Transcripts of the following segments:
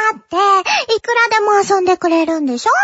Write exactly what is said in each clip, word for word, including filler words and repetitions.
って、いくらでも遊んでくれるんでしょ？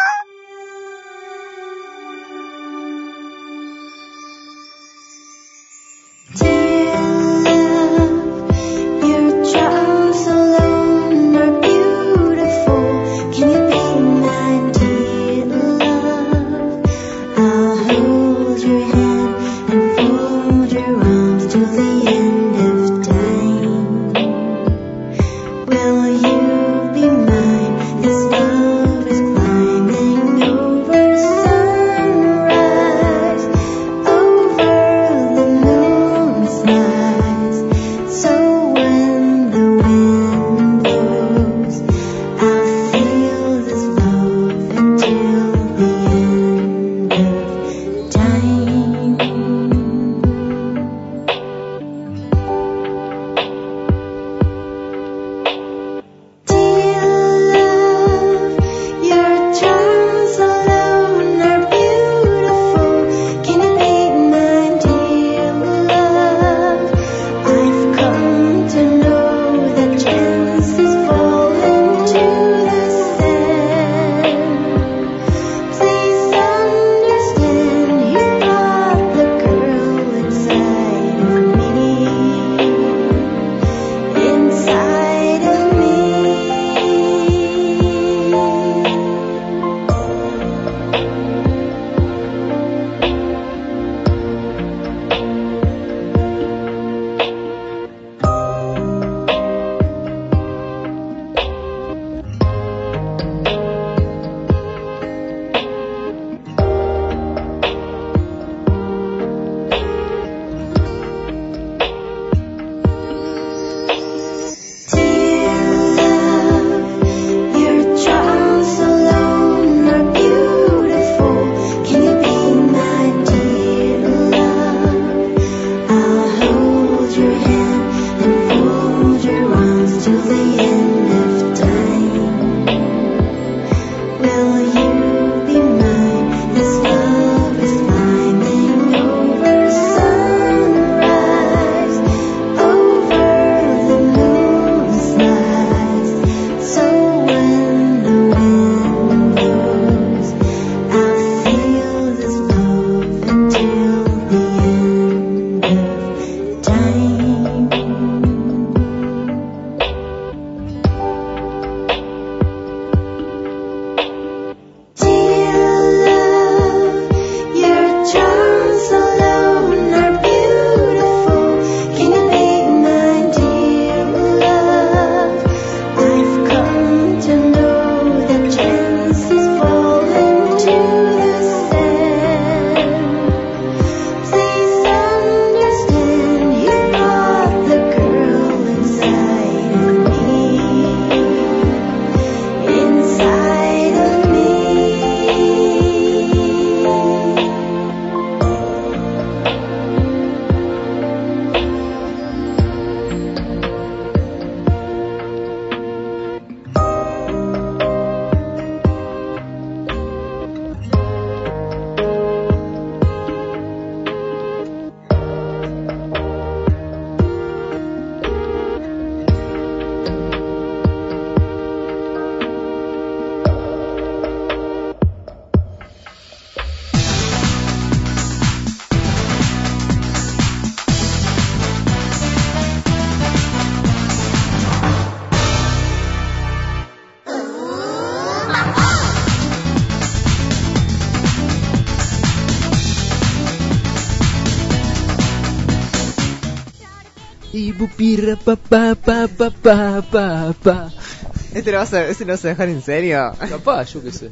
Y bupirra pa pa pa pa pa pa pa. ¿Este lo vas a, este lo vas a dejar en serio? Capaz, yo qué sé.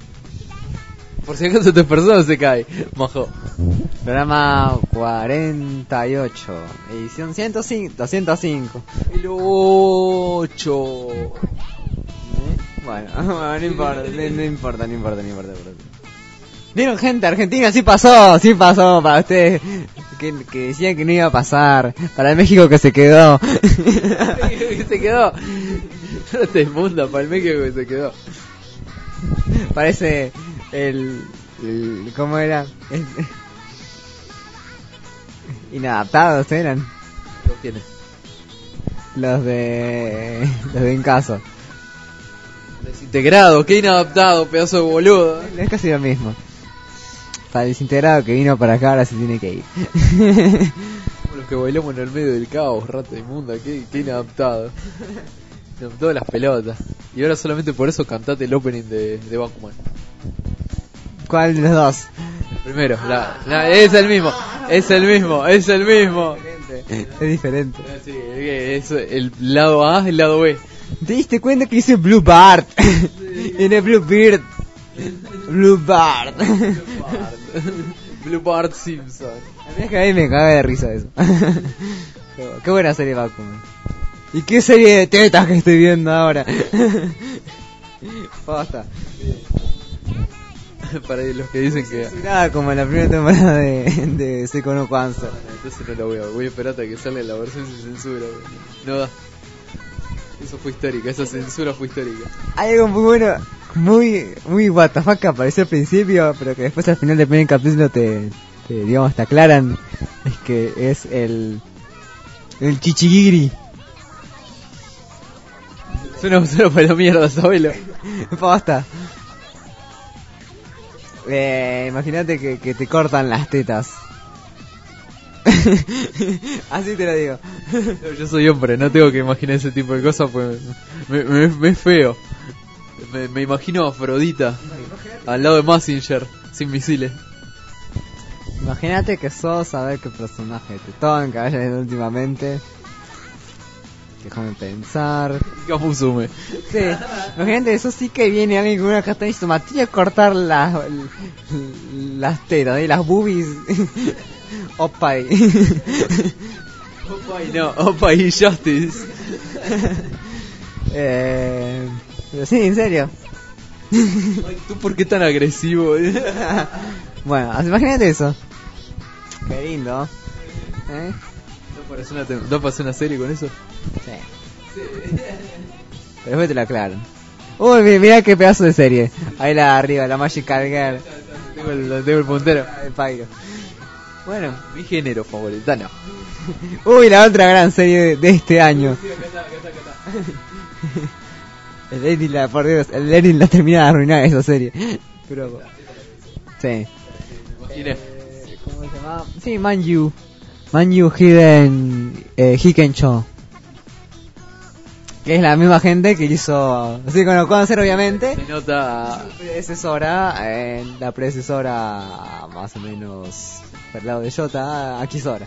Por si acaso te persona se cae. Mojo. Programa cuarenta y ocho. Edición ciento cinco, doscientos cinco. El ocho. Bueno, bueno, no importa, no, no importa, no importa, no importa. Vieron, gente, Argentina sí pasó, sí pasó para ustedes que, que decían que no iba a pasar, para el México que se quedó. que se quedó. No te mundo, para el México que se quedó. Parece el, el ¿cómo era? El, inadaptados eran. ¿Quiénes? Los de los de En Caso. ¿De desintegrado, qué inadaptado, pedazo de boludo. Es casi lo mismo. Para el desintegrado que vino para acá ahora se tiene que ir. Como los que bailamos en el medio del caos, rata inmunda, qué, qué inadaptado. Todas las pelotas. Y ahora solamente por eso cantate el opening de, de Bakuman. ¿Cuál de los dos? El primero, la, la, es el mismo, es el mismo, es el mismo. Es diferente. Sí, es el lado A, el lado B. ¿Te diste cuenta que dice Blue Bart? En el Blue Beard. Blue Bart. Blue Bart Simpson. A mí es que a mí me caga de risa eso. Qué buena serie Bakuman. ¿Y qué serie de tetas que estoy viendo ahora? Basta. Para los que dicen que... Nada como en la primera temporada de, de Seiko no Cancer. Entonces no lo voy a voy a esperar hasta que salga la versión sin censura. No da. Eso fue histórica, esa censura fue histórica. Hay algo muy bueno, muy, muy what the fuck que apareció al principio, pero que después al final del primer capítulo te, te digamos, te aclaran. Es que es el... el chichigiri. Suena, suena para la mierda, abuelo. Basta. Eh, imagínate que, que te cortan las tetas. Así te lo digo. No, yo soy hombre, no tengo que imaginar ese tipo de cosas, pues me, me, me es feo. Me, me imagino a Afrodita al lado de Mazinger, sin misiles. Imagínate que sos a ver qué personaje te toca últimamente. Déjame pensar. Kamusume. Sí, imagínate, eso sí que viene alguien con una katana y se matilla a cortar las las tetas, ¿eh? Las boobies. Opai. Opai no, Opai Justice. eh, pero sí, en serio. Ay, ¿tú por qué tan agresivo? Bueno, imagínate eso. Qué lindo. ¿Eh? ¿No parece una, ¿No parece una serie con eso? Sí. Pero después te lo aclaro. Uy, mira qué pedazo de serie. Ahí la arriba, la Magical Girl. Tengo el, tengo el puntero. El Pyro. Bueno, mi género favorito, no. Uy, la otra gran serie de, de este año. El Lenin la, por Dios, el Lenin la termina de arruinar esa serie. Pero, sí. Imaginé. ¿Cómo se llama? Sí, Manju. Manju Hiden eh, Hikencho. Que es la misma gente que hizo así con Conocer, obviamente. Se nota. Predecesora, eh, la predecesora más o menos del lado de Yota, Akisora.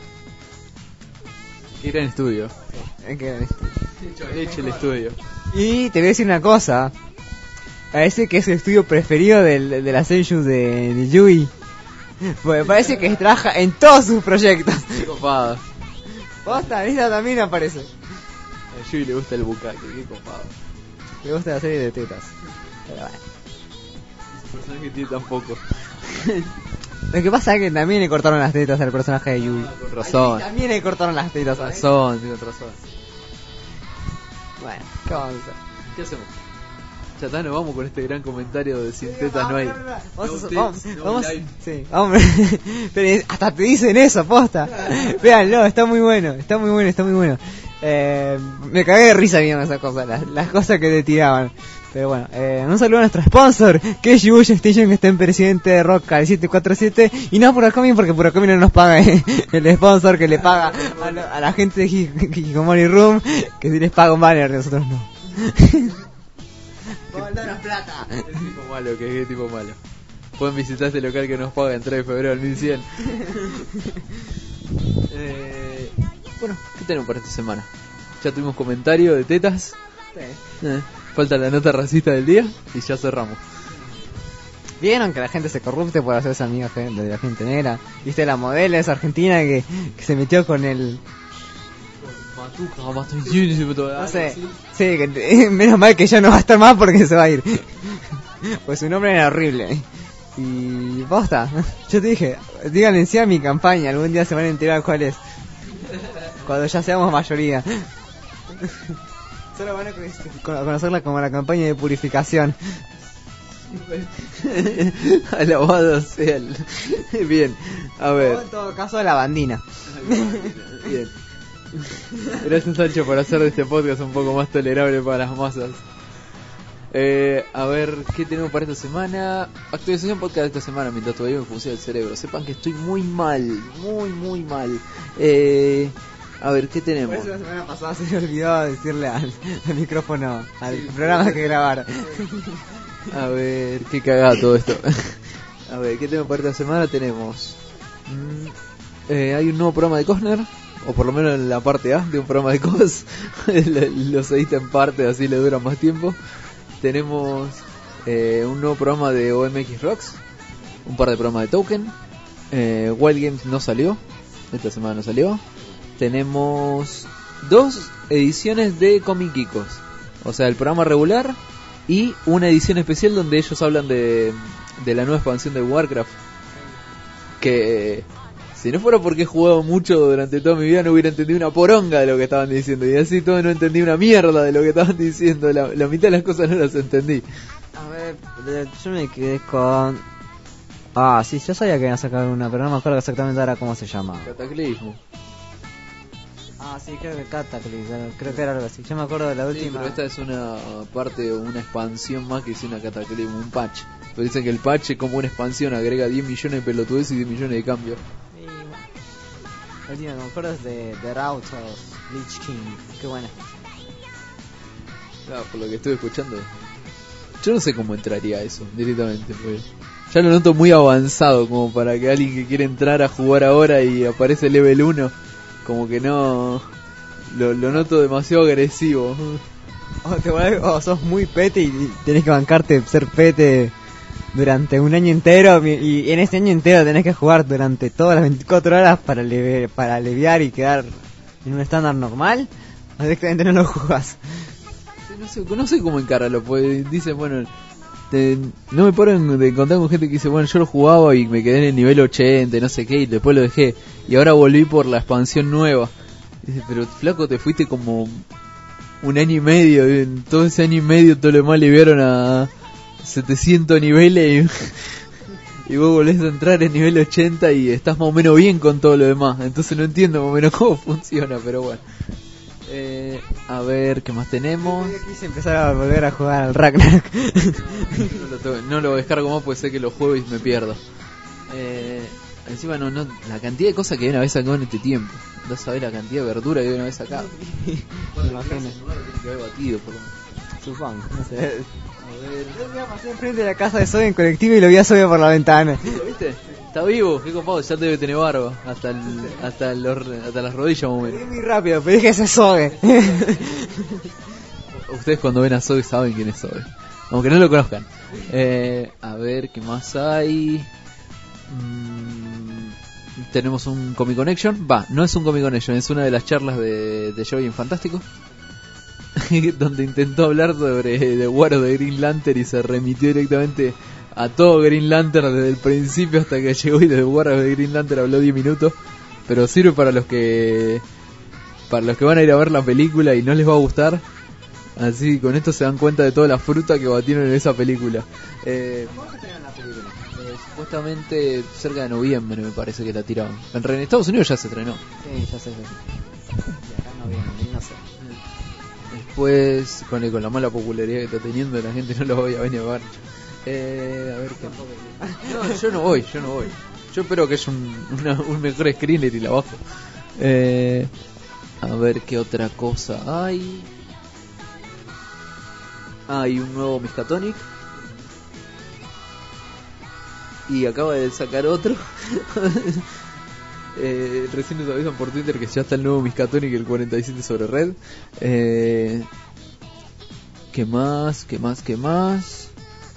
Qué gran estudio. Eh, que- Hecho leche el estudio. Y te voy a decir una cosa. Parece que es el estudio preferido del, de la Seiyuu de, de Yui. Porque parece que trabaja en todos sus proyectos. Qué copado. Posta, esa también aparece. A Yui le gusta el bucaque, qué copado. Me gusta la serie de tetas. Pero bueno. El personaje tiene tan poco. Lo que pasa es que también le cortaron las tetas al personaje de Yui. Con razón. También le cortaron las tetas. Con ¿sabes? razón, tiene razón. Bueno, ¿qué vamos a hacer? ¿Qué hacemos? Chatano, vamos con este gran comentario de sin tetas no hay. Vamos, No a- vamos, tits, no vamos, life. sí, vamos. Pero hasta te dicen eso, posta. Véanlo, está muy bueno, está muy bueno, está muy bueno. Eh, me cagué de risa viendo esas cosas, las, las cosas que te tiraban. Pero bueno, eh, un saludo a nuestro sponsor, que es Shibuya Station, que está en Presidente de Rock al siete cuatro siete. Y no Puracomi, porque Puracomi no nos paga, eh, el sponsor que le paga a, lo- a la gente de Hi- Hikikomori Room, que si les paga un banner, nosotros no. Danos plata. Qué tipo malo, que es tipo malo. Pueden visitar este local que nos paga el tres de febrero del mil cien. eh, bueno, ¿qué tenemos para esta semana? Ya tuvimos comentario de tetas. Eh, falta la nota racista del día y ya cerramos. ¿Vieron que la gente se corrupte por hacerse amiga gente- de la gente negra? ¿Viste la modelo esa argentina que, que se metió con el... Matuca, Matuca, No sé, sí, que, menos mal que ya no va a estar más porque se va a ir. Pues su nombre era horrible. Y posta, yo te dije, díganle encima mi campaña, algún día se van a enterar cuál es. Cuando ya seamos mayoría. Solo van a con- conocerla como la campaña de purificación. Alabado sea el... Bien, a O ver. en todo caso la bandina. Bien. Gracias, Sancho, por hacer de este podcast un poco más tolerable para las masas. Eh, a ver, ¿qué tenemos para esta semana? Actualización podcast de esta semana mientras todavía me funciona el cerebro. Sepan que estoy muy mal, muy, muy mal. Eh, a ver, ¿qué Por tenemos? eso la semana pasada se me olvidó decirle al, al micrófono, al Sí, programa que grabar. A ver, qué cagada todo esto. A ver, ¿qué tenemos para esta semana? Tenemos... mm, eh, hay un nuevo programa de Costner, o por lo menos en la parte A de un programa de Cos. Lo edita en parte, así le dura más tiempo. Tenemos eh, un nuevo programa de O M X Rocks, un par de programas de Token. eh, Wild Games no salió, esta semana no salió. Tenemos dos ediciones de Comic Kikos, o sea, el programa regular y una edición especial donde ellos hablan de, de la nueva expansión de Warcraft. Que si no fuera porque he jugado mucho durante toda mi vida no hubiera entendido una poronga de lo que estaban diciendo. Y así todo no entendí una mierda de lo que estaban diciendo. La, la mitad de las cosas no las entendí. A ver, yo me quedé con... Ah, sí, yo sabía que iban a sacar una, pero no me acuerdo exactamente ahora cómo se llama. Cataclismo. Ah, sí, creo que Cataclysm, creo que era algo así. Yo me acuerdo de la Sí, última... pero esta es una parte, una expansión más que es una Cataclismo, un patch. Pero dicen que el patch es como una expansión, agrega diez millones de pelotudes y diez millones de cambios. Sí, bueno. La última que me acuerdo es de The Route of Lich King. Qué buena. Claro, por lo que estuve escuchando. Yo no sé cómo entraría a eso directamente, porque ya lo noto muy avanzado como para que alguien que quiere entrar a jugar ahora y aparece level uno, como que no... Lo, lo noto demasiado agresivo. O, te vuelves- o sos muy pete y tenés que bancarte ser pete durante un año entero. mi- Y en ese año entero tenés que jugar durante todas las veinticuatro horas para, alivi- para aliviar y quedar en un estándar normal. O directamente no lo jugás. No sé, no sé cómo encararlo, pues dicen, bueno, te- no me paro en- de contar con gente que dice, bueno, yo lo jugaba y me quedé en el nivel ochenta, y no sé qué, y después lo dejé, y ahora volví por la expansión nueva. Dice, pero flaco, te fuiste como un año y medio, y en todo ese año y medio todo lo demás aliviaron a setecientos niveles y, y vos volvés a entrar en nivel ochenta y estás más o menos bien con todo lo demás, entonces no entiendo más o menos cómo funciona, pero bueno. Eh, a ver, ¿qué más tenemos? Yo quise empezar a volver a jugar al Ragnarok. No lo, tengo- no lo descargo más porque sé que los juego y me pierdo. Eh, encima no, no, la cantidad de cosas que viene a haber sacado en este tiempo. No sabés la cantidad de verdura que viene a haber sacado. Me imagino. Tiene que haber batido, por lo menos. Supongo, no sé. A ver, Yo me pasé enfrente de la casa de Zoe en colectivo y lo vi a Zoe por la ventana. ¿lo viste? Está vivo, qué copado, ya debe tener barba. Hasta el, hasta, los, hasta las rodillas más o Lo menos. vi muy rápido, pero dije ese es Zoe. Ustedes cuando ven a Zoe saben quién es Zoe, aunque no lo conozcan. Eh, a ver, ¿qué más hay? Mm, tenemos un Comic Connection. Va, no es un Comic Connection, es una de las charlas de, de Joey en Fantástico. Donde intentó hablar sobre The War of the Green Lantern y se remitió directamente a todo Green Lantern desde el principio hasta que llegó, y de The War of the Green Lantern habló diez minutos. Pero sirve para los que para los que van a ir a ver la película y no les va a gustar. Así con esto se dan cuenta de toda la fruta que batieron en esa película. Eh, ¿Cómo se estrena la película? eh, supuestamente cerca de noviembre me parece que la tiraron. En, re- en Estados Unidos ya se estrenó. Sí, ya sé, ya sé. Y acá no viene, no sé. Después, con, el- con la mala popularidad que está teniendo, la gente no lo voy a venir a ver. Eh, a ver qué. No, yo no voy, yo no voy. Yo espero que haya un, una- un mejor screener y la bajo. Eh, a ver qué otra cosa hay. Hay un nuevo Miskatonic. Y acaba de sacar otro. eh, recién nos avisan por Twitter que ya está el nuevo Miskatonic, el cuarenta y siete sobre red. Eh, ¿Qué más? ¿Qué más? ¿Qué más?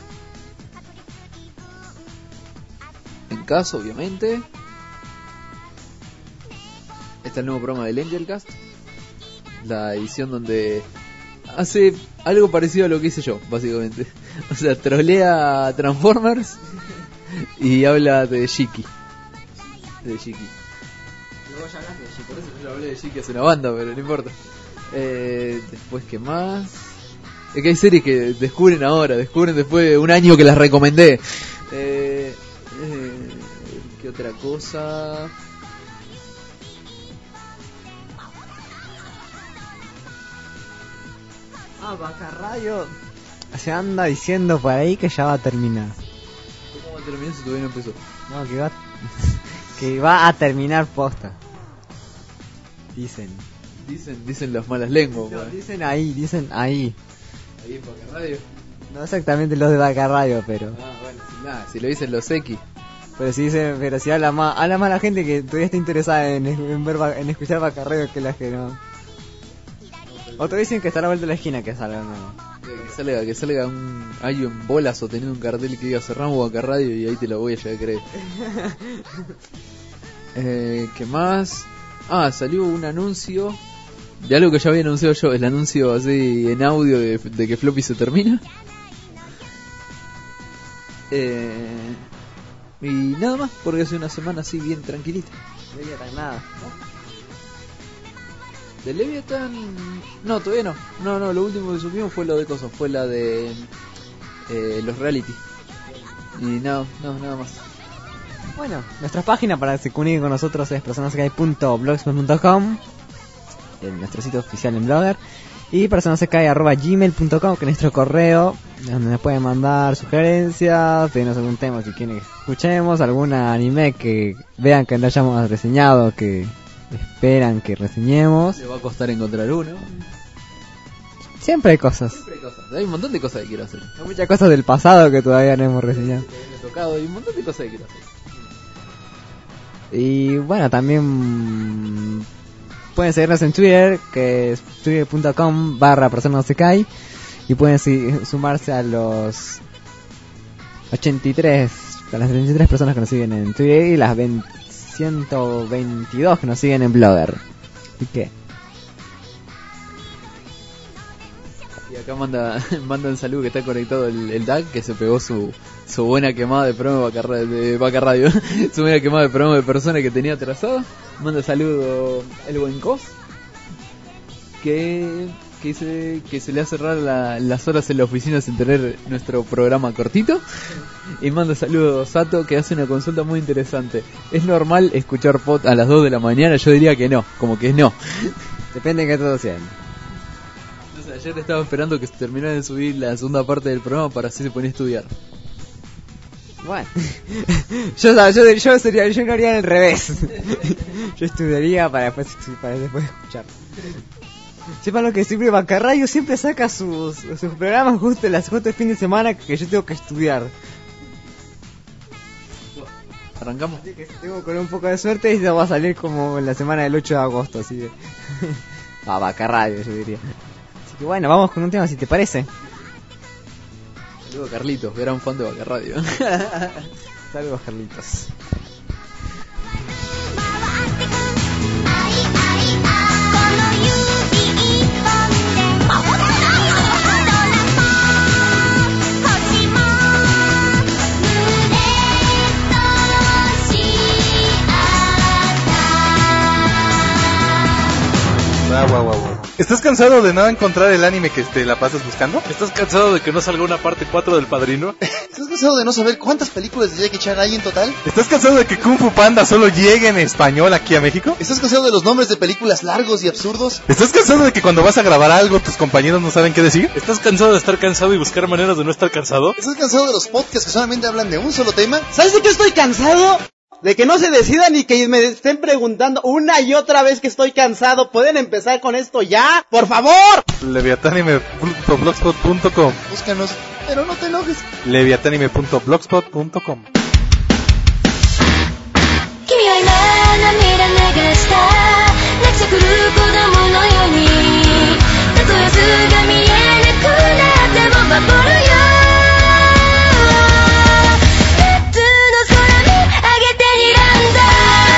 En caso, obviamente. Está el nuevo programa del Angelcast. La edición donde hace algo parecido a lo que hice yo, básicamente. O sea, trolea a Transformers y habla de Shiki. De Shiki. Luego ya hablaste de Chico. Por eso yo hablé de Shiki hace una banda, pero no importa. Eh, después, ¿qué más? Es que hay series que descubren ahora, descubren después de un año que las recomendé. Eh, eh, ¿Qué otra cosa? Ah, Bacarrayo. se anda diciendo por ahí que ya va a terminar. ¿Cómo va a terminar si todavía no empezó? No, que va, que va a terminar posta. Dicen. Dicen, dicen las malas lenguas. No, pues. dicen ahí, dicen ahí. Ahí en Vaca Radio. No exactamente los de Vaca Radio, pero. Ah, bueno, si, nada, si lo dicen los X. Pero si dicen, pero si habla más, habla más la gente que todavía está interesada en, en ver en escuchar Vaca Radio que las que no. Otros dicen que está a la vuelta de la esquina que salga, no. Que salga, que salga un ayo en bolas sosteniendo un cartel que diga cerramos Vaca Radio y ahí te lo voy a llegar a creer. eh, ¿Qué más? Ah, salió un anuncio de algo que ya había anunciado yo, el anuncio así en audio de, de que Floppy se termina. Eh, y nada más, porque hace una semana así bien tranquilita. No había tan nada. ¿De Leviathan? No, todavía no. No, no, lo último que subimos fue lo de cosas, fue la de eh, los reality. Y no, no, nada más. Bueno, nuestra página para que se comuniquen con nosotros es personasgay punto blogspot punto com, nuestro sitio oficial en Blogger, y personasgay arroba gmail punto com, que es nuestro correo, donde nos pueden mandar sugerencias, pedirnos algún tema que quieren que escuchemos, algún anime que vean que no hayamos reseñado, que esperan que reseñemos. Le va a costar encontrar uno. Siempre hay cosas. Siempre hay cosas. Hay un montón de cosas que quiero hacer. Hay muchas cosas del pasado que todavía no hemos reseñado. Me he tocado, hay un montón de cosas que quiero hacer. Y bueno, también pueden seguirnos en Twitter, que es twitter punto com barra personasekai, y pueden si- sumarse a los ochenta y tres, a las treinta y tres personas que nos siguen en Twitter y las veinte, ciento veintidós que nos siguen en Blogger. ¿Y qué? Y acá manda manda un saludo que está conectado el, el D A C, que se pegó su, su buena quemada de promo de Vaca Ra- de Vaca Radio. Su buena quemada de promo de personas que tenía atrasado. Manda saludo el buen Cos, que, que, se, que se le hace cerrar la, las horas en la oficina sin tener nuestro programa cortito. Y manda saludo Sato, que hace una consulta muy interesante. ¿Es normal escuchar pod a las dos de la mañana? Yo diría que no, como que no. Depende de qué todo sea. Entonces, ayer estaba esperando que se terminara de subir la segunda parte del programa para así se ponía a estudiar. Bueno, yo, yo, yo sería, yo no haría al revés. Yo estudiaría para después, para después escuchar. Sepan lo que siempre Vaca Radio siempre saca sus, sus programas justo las justo el fin de semana que yo tengo que estudiar. ¿Arrancamos? Así que si tengo con un poco de suerte y va a salir como en la semana del ocho de agosto, así que... Ah, Vaca Radio, yo diría. Así que bueno, vamos con un tema si te parece. Saludos a Carlitos, gran fan de Vaca Radio. Saludos, Carlitos. あわわわ。¿Estás cansado de no encontrar el anime que te la pasas buscando? ¿Estás cansado de que no salga una parte cuatro del Padrino? ¿Estás cansado de no saber cuántas películas de Jackie Chan hay en total? ¿Estás cansado de que Kung Fu Panda solo llegue en español aquí a México? ¿Estás cansado de los nombres de películas largos y absurdos? ¿Estás cansado de que cuando vas a grabar algo tus compañeros no saben qué decir? ¿Estás cansado de estar cansado y buscar maneras de no estar cansado? ¿Estás cansado de los podcasts que solamente hablan de un solo tema? ¿Sabes de qué estoy cansado? De que no se decidan y que me estén preguntando una y otra vez que estoy cansado. ¿Pueden empezar con esto ya? ¡Por favor! leviatanime punto blogspot punto com Búscanos, pero no te enojes. leviatanime punto blogspot punto com 君は今涙流した泣きじゃくる子供のようにたとえ図が見えなくなっても守るよ夏の空見上げて睨んだ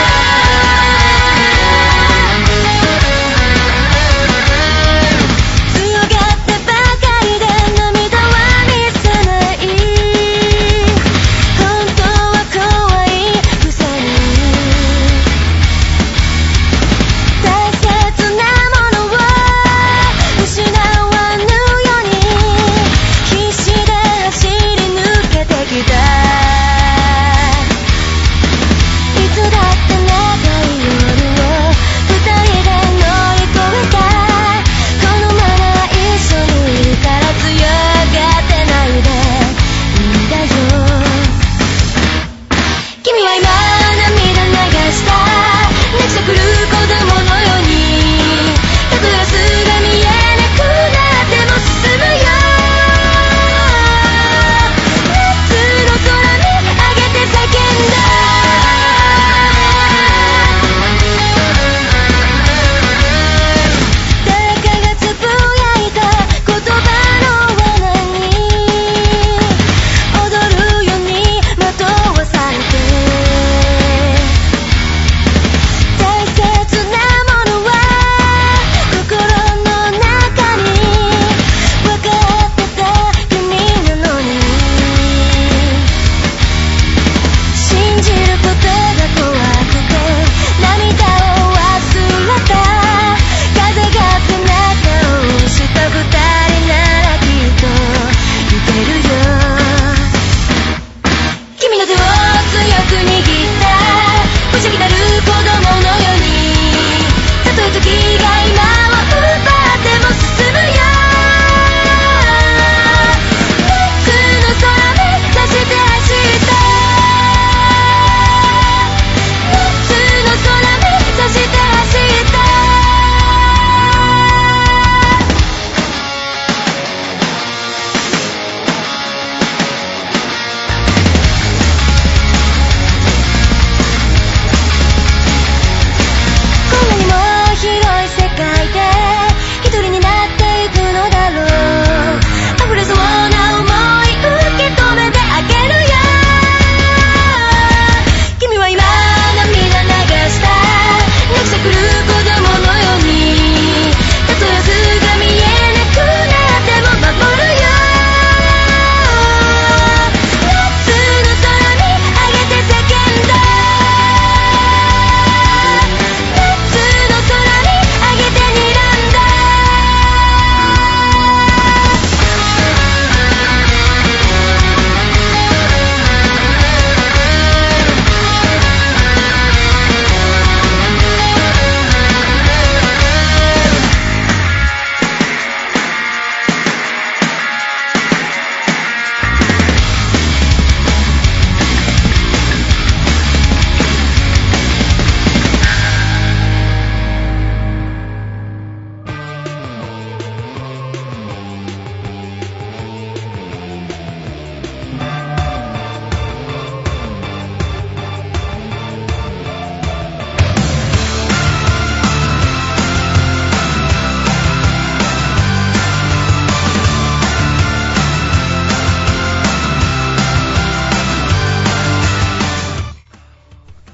強がってばかりで涙は見せない本当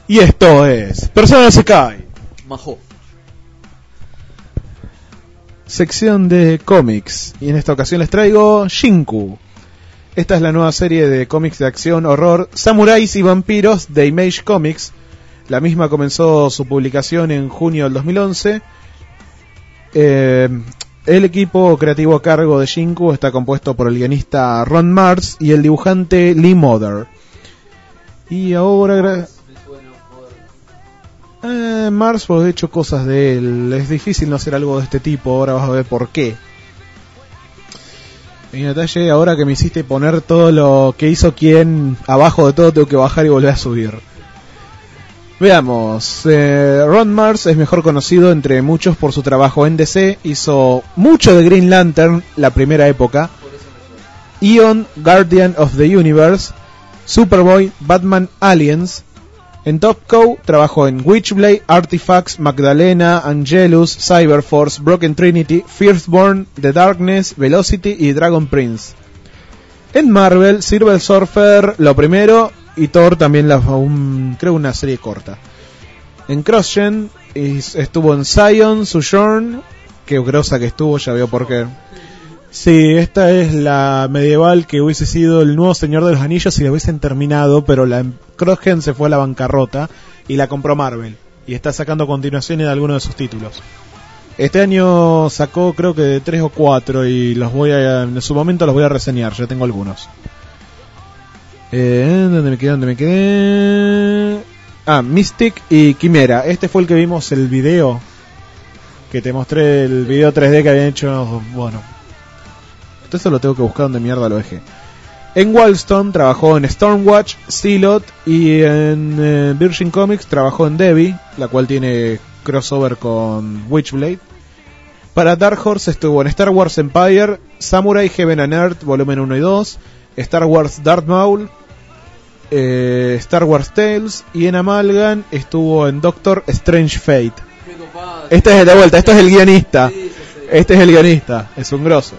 Y esto es Persona Sekai. Majo. Sección de cómics. Y en esta ocasión les traigo Shinku. Esta es la nueva serie de cómics de acción, horror, samuráis y vampiros de Image Comics. La misma comenzó su publicación en junio del dos mil once. Eh, el equipo creativo a cargo de Shinku está compuesto por el guionista Ron Mars y el dibujante Lee Mother. Y ahora... Eh, Mars pues he hecho cosas de él. Es difícil no hacer algo de este tipo. Ahora vas a ver por qué. Y un detalle, ahora que me hiciste poner todo lo que hizo quien, abajo de todo tengo que bajar y volver a subir. Veamos, eh, Ron Mars es mejor conocido entre muchos por su trabajo en D C. Hizo mucho de Green Lantern, la primera época, Eon, Guardian of the Universe, Superboy, Batman, Aliens. En Topco trabajó en Witchblade, Artifacts, Magdalena, Angelus, Cyberforce, Broken Trinity, Firstborn, The Darkness, Velocity y Dragon Prince. En Marvel, Silver Surfer, lo primero, y Thor también, la, un, creo una serie corta. En CrossGen estuvo en Zion, Sojourn, que grosa que estuvo, ya veo por qué. Sí, esta es la medieval que hubiese sido el nuevo Señor de los Anillos si la hubiesen terminado, pero la CrossGen se fue a la bancarrota y la compró Marvel y está sacando continuaciones de algunos de sus títulos. Este año sacó creo que de tres o cuatro y los voy a, en su momento los voy a reseñar, ya tengo algunos. Eh, ¿Dónde me quedé? ¿Dónde me quedé? Ah, Mystic y Quimera. Este fue el que vimos el video que te mostré, el video tres D que habían hecho, bueno. Eso lo tengo que buscar donde mierda lo dejé. En Wildstorm trabajó en Stormwatch, Zealot y en eh, Virgin Comics trabajó en Debbie, la cual tiene crossover con Witchblade. Para Dark Horse estuvo en Star Wars Empire, Samurai Heaven and Earth volumen uno y dos, Star Wars Darth Maul, eh, Star Wars Tales, y en Amalgam estuvo en Doctor Strange Fate. Este es de vuelta, esto es el guionista. Este es el guionista, es un grosso.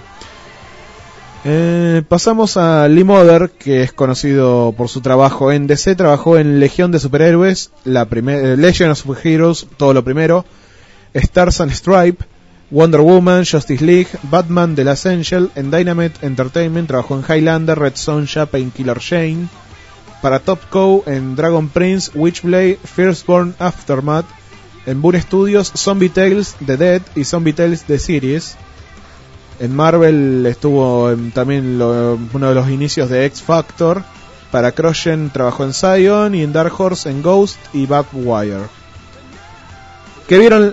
Eh, pasamos a Lee Mother, que es conocido por su trabajo en D C. Trabajó en Legión de Superhéroes, la primer, Legion of Superheroes, todo lo primero, Stars and Stripe, Wonder Woman, Justice League, Batman, The Last Angel. En Dynamite Entertainment trabajó en Highlander, Red Sonja, Painkiller Jane. Para Topco en Dragon Prince, Witchblade, Firstborn, Aftermath. En Boom Studios, Zombie Tales, The Dead y Zombie Tales The Series. En Marvel estuvo en, también lo, uno de los inicios de X Factor. Para CrossGen trabajó en Zion y en Dark Horse en Ghost y Barbwire. ¿Qué vieron?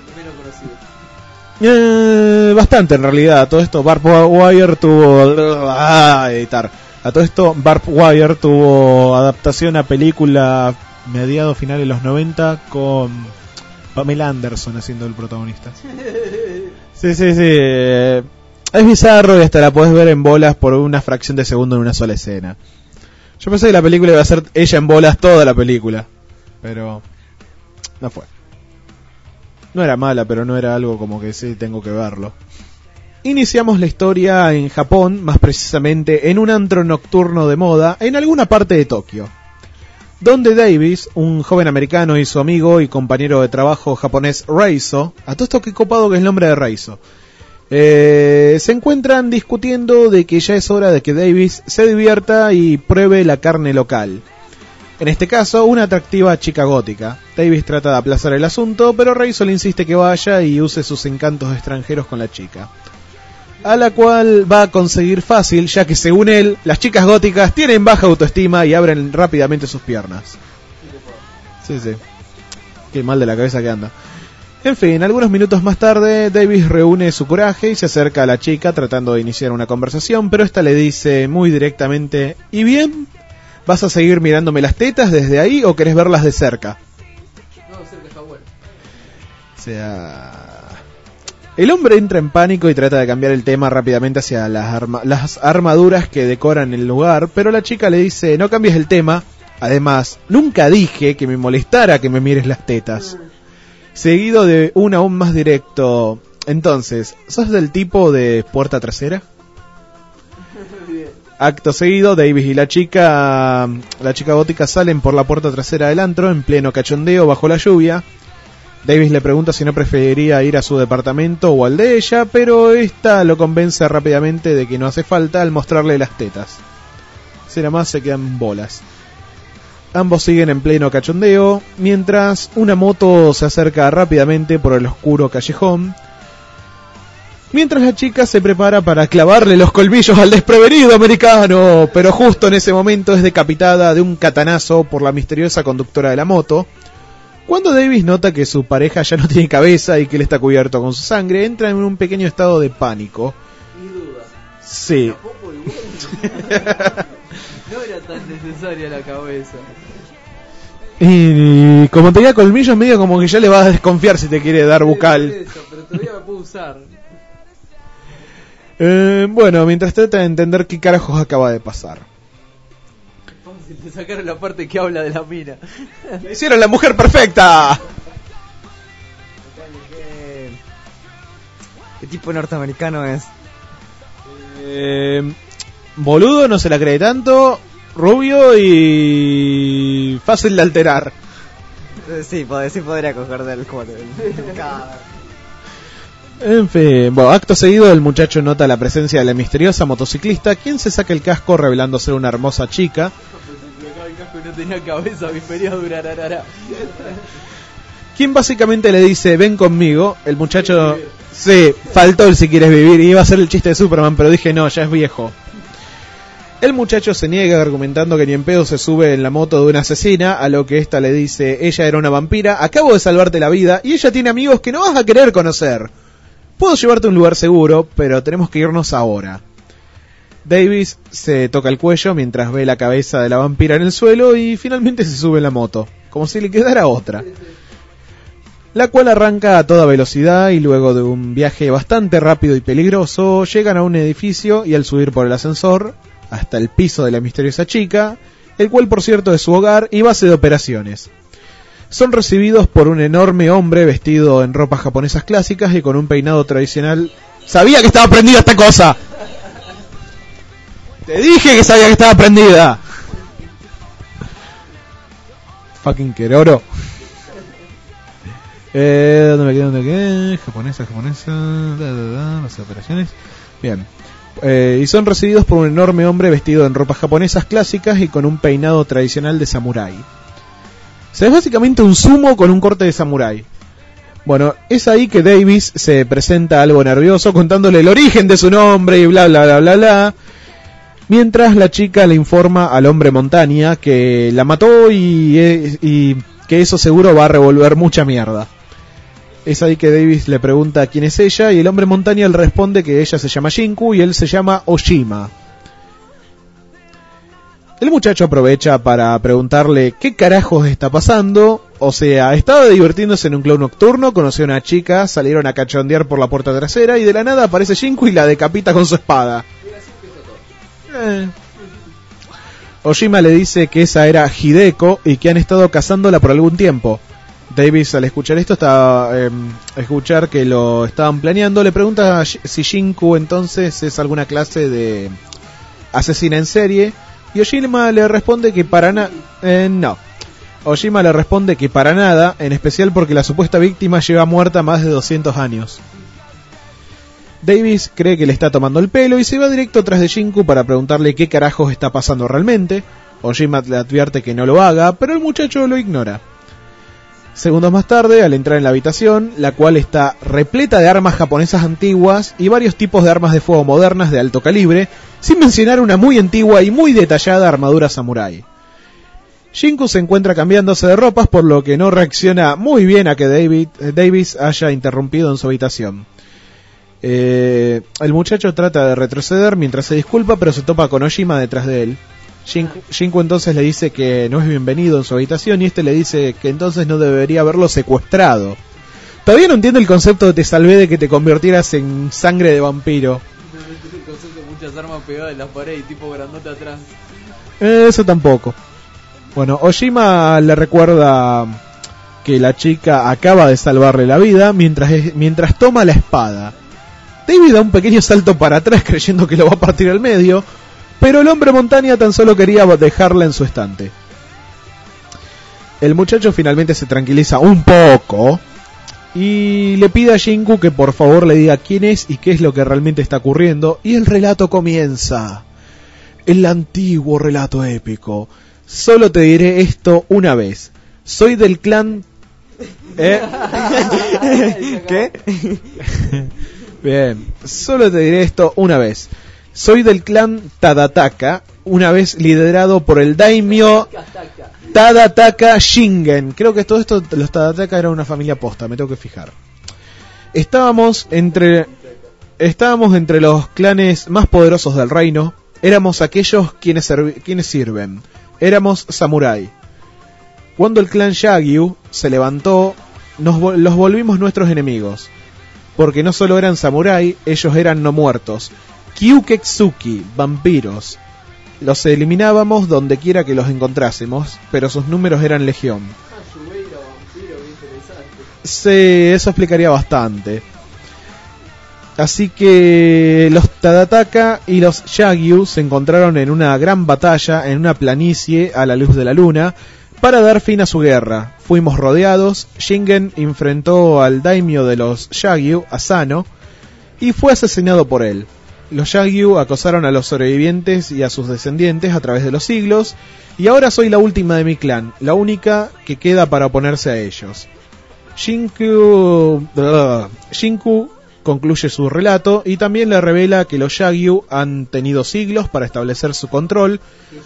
Eh, bastante en realidad. Todo esto Barbwire tuvo ah, editar. A todo esto Barbwire tuvo adaptación a película mediados finales de los noventa con Pamela Anderson haciendo el protagonista. Sí, sí, sí. Es bizarro y hasta la podés ver en bolas por una fracción de segundo en una sola escena. Yo pensé que la película iba a ser ella en bolas toda la película, pero no fue. No era mala, pero no era algo como que sí tengo que verlo. Iniciamos la historia en Japón, más precisamente en un antro nocturno de moda en alguna parte de Tokio, donde Davis, un joven americano, y su amigo y compañero de trabajo japonés Reizo, a todo esto que copado que es el nombre de Reizo, Eh, se encuentran discutiendo de que ya es hora de que Davis se divierta y pruebe la carne local. En este caso, una atractiva chica gótica. Davis trata de aplazar el asunto, pero Reizo le insiste que vaya y use sus encantos extranjeros con la chica, a la cual va a conseguir fácil, ya que según él, las chicas góticas tienen baja autoestima y abren rápidamente sus piernas. Sí, sí. Qué mal de la cabeza que anda. En fin, algunos minutos más tarde, Davis reúne su coraje y se acerca a la chica tratando de iniciar una conversación, pero esta le dice muy directamente: ¿y bien? ¿Vas a seguir mirándome las tetas desde ahí o querés verlas de cerca? No, de cerca está bueno. O sea... El hombre entra en pánico y trata de cambiar el tema rápidamente hacia las, arma- las armaduras que decoran el lugar, pero la chica le dice: no cambies el tema, además, nunca dije que me molestara que me mires las tetas. Seguido de un aún más directo: entonces, ¿sos del tipo de puerta trasera? Acto seguido, Davis y la chica, la chica gótica salen por la puerta trasera del antro en pleno cachondeo bajo la lluvia. Davis le pregunta si no preferiría ir a su departamento o al de ella, pero esta lo convence rápidamente de que no hace falta al mostrarle las tetas. Si nada más se quedan bolas. Ambos siguen en pleno cachondeo, mientras una moto se acerca rápidamente por el oscuro callejón. Mientras la chica se prepara para clavarle los colmillos al desprevenido americano, pero justo en ese momento es decapitada de un catanazo por la misteriosa conductora de la moto. Cuando Davis nota que su pareja ya no tiene cabeza y que él está cubierto con su sangre, entra en un pequeño estado de pánico. Y duda. Sí. No era tan necesaria la cabeza. Y como tenía colmillos, medio como que ya le vas a desconfiar si te quiere dar bucal. Eso, pero todavía la puedo usar. Eh, bueno, mientras trata de entender qué carajos acaba de pasar. Fácil, te sacaron la parte que habla de la mina. ¡Le hicieron la mujer perfecta! ¿Qué, qué tipo norteamericano es? Eh, boludo, no se la cree tanto. Rubio y fácil de alterar. Sí, pod- sí podría coger del cuadro. En fin, bueno, acto seguido el muchacho nota la presencia de la misteriosa motociclista, quien se saca el casco revelando ser una hermosa chica. El casco no tenía cabeza, mi feriado durará. Quien básicamente le dice, ven conmigo. El muchacho, sí, faltó el si quieres vivir. Iba a ser el chiste de Superman, pero dije no, ya es viejo. El muchacho se niega argumentando que ni en pedo se sube en la moto de una asesina, a lo que esta le dice, ella era una vampira, acabo de salvarte la vida y ella tiene amigos que no vas a querer conocer. Puedo llevarte a un lugar seguro, pero tenemos que irnos ahora. Davis se toca el cuello mientras ve la cabeza de la vampira en el suelo y finalmente se sube en la moto, como si le quedara otra. La cual arranca a toda velocidad y luego de un viaje bastante rápido y peligroso, llegan a un edificio y al subir por el ascensor hasta el piso de la misteriosa chica, el cual por cierto es su hogar y base de operaciones. Son recibidos por un enorme hombre vestido en ropas japonesas clásicas y con un peinado tradicional. ¡Sabía que estaba prendida esta cosa! ¡Te dije que sabía que estaba prendida! Fucking Keroro. Eh, ¿dónde me quedé? ¿Dónde me quedé? Japonesa, japonesa. Da, da, da, las operaciones. Bien. Eh, y son recibidos por un enorme hombre vestido en ropas japonesas clásicas y con un peinado tradicional de samurái. O sea, es básicamente un sumo con un corte de samurái. Bueno, es ahí que Davis se presenta algo nervioso contándole el origen de su nombre y bla bla bla bla bla. Mientras la chica le informa al hombre montaña que la mató y, y que eso seguro va a revolver mucha mierda. Es ahí que Davis le pregunta quién es ella y el hombre montaña le responde que ella se llama Shinku y él se llama Oshima. El muchacho aprovecha para preguntarle qué carajos está pasando. O sea, estaba divirtiéndose en un club nocturno, conoció a una chica, salieron a cachondear por la puerta trasera y de la nada aparece Shinku y la decapita con su espada. Eh. Oshima le dice que esa era Hideko y que han estado cazándola por algún tiempo. Davis, al escuchar esto, está eh, escuchar que lo estaban planeando, le pregunta si Shinku entonces es alguna clase de asesina en serie. Y Oshima le responde que para nada... Eh, no. Oshima le responde que para nada, en especial porque la supuesta víctima lleva muerta más de doscientos años. Davis cree que le está tomando el pelo y se va directo tras de Shinku para preguntarle qué carajos está pasando realmente. Oshima le advierte que no lo haga, pero el muchacho lo ignora. Segundos más tarde, al entrar en la habitación, la cual está repleta de armas japonesas antiguas y varios tipos de armas de fuego modernas de alto calibre, sin mencionar una muy antigua y muy detallada armadura samurái. Shinku se encuentra cambiándose de ropas, por lo que no reacciona muy bien a que David, eh, Davis haya interrumpido en su habitación. Eh, el muchacho trata de retroceder mientras se disculpa, pero se topa con Oshima detrás de él. Shinku, Shinku entonces le dice que no es bienvenido en su habitación y este le dice que entonces no debería haberlo secuestrado. Todavía no entiendo el concepto de te salvé de que te convirtieras en sangre de vampiro. El concepto de muchas armas pegadas en las paredes y tipo grandote atrás. Eh, eso tampoco. Bueno, Oshima le recuerda que la chica acaba de salvarle la vida mientras, mientras toma la espada. David da un pequeño salto para atrás creyendo que lo va a partir al medio, pero el hombre montaña tan solo quería dejarla en su estante. El muchacho finalmente se tranquiliza un poco y le pide a Shinku que por favor le diga quién es y qué es lo que realmente está ocurriendo, y el relato comienza. El antiguo relato épico. Solo te diré esto una vez. Soy del clan... ¿Eh? ¿Qué? Bien. Solo te diré esto una vez. Soy del clan Tadataka, una vez liderado por el daimyo Tadataka Shingen. Creo que todo esto, los Tadataka eran una familia posta, me tengo que fijar. Estábamos entre... Estábamos entre los clanes más poderosos del reino. Éramos aquellos quienes, quienes sirven. Éramos samurái. Cuando el clan Yagyu se levantó, nos vo- los volvimos nuestros enemigos. Porque no solo eran samurái, ellos eran no muertos. Kyuketsuki, vampiros. Los eliminábamos donde quiera que los encontrásemos, pero sus números eran legión. Sí, eso explicaría bastante. Así que los Tadataka y los Yagyu se encontraron en una gran batalla en una planicie a la luz de la luna para dar fin a su guerra. Fuimos rodeados, Shingen enfrentó al daimyo de los Yagyu, Asano, y fue asesinado por él. Los Yagyu acosaron a los sobrevivientes y a sus descendientes a través de los siglos, y ahora soy la última de mi clan, la única que queda para oponerse a ellos. Shinku... Uh, Shinku concluye su relato y también le revela que los Yagyu han tenido siglos para establecer su control.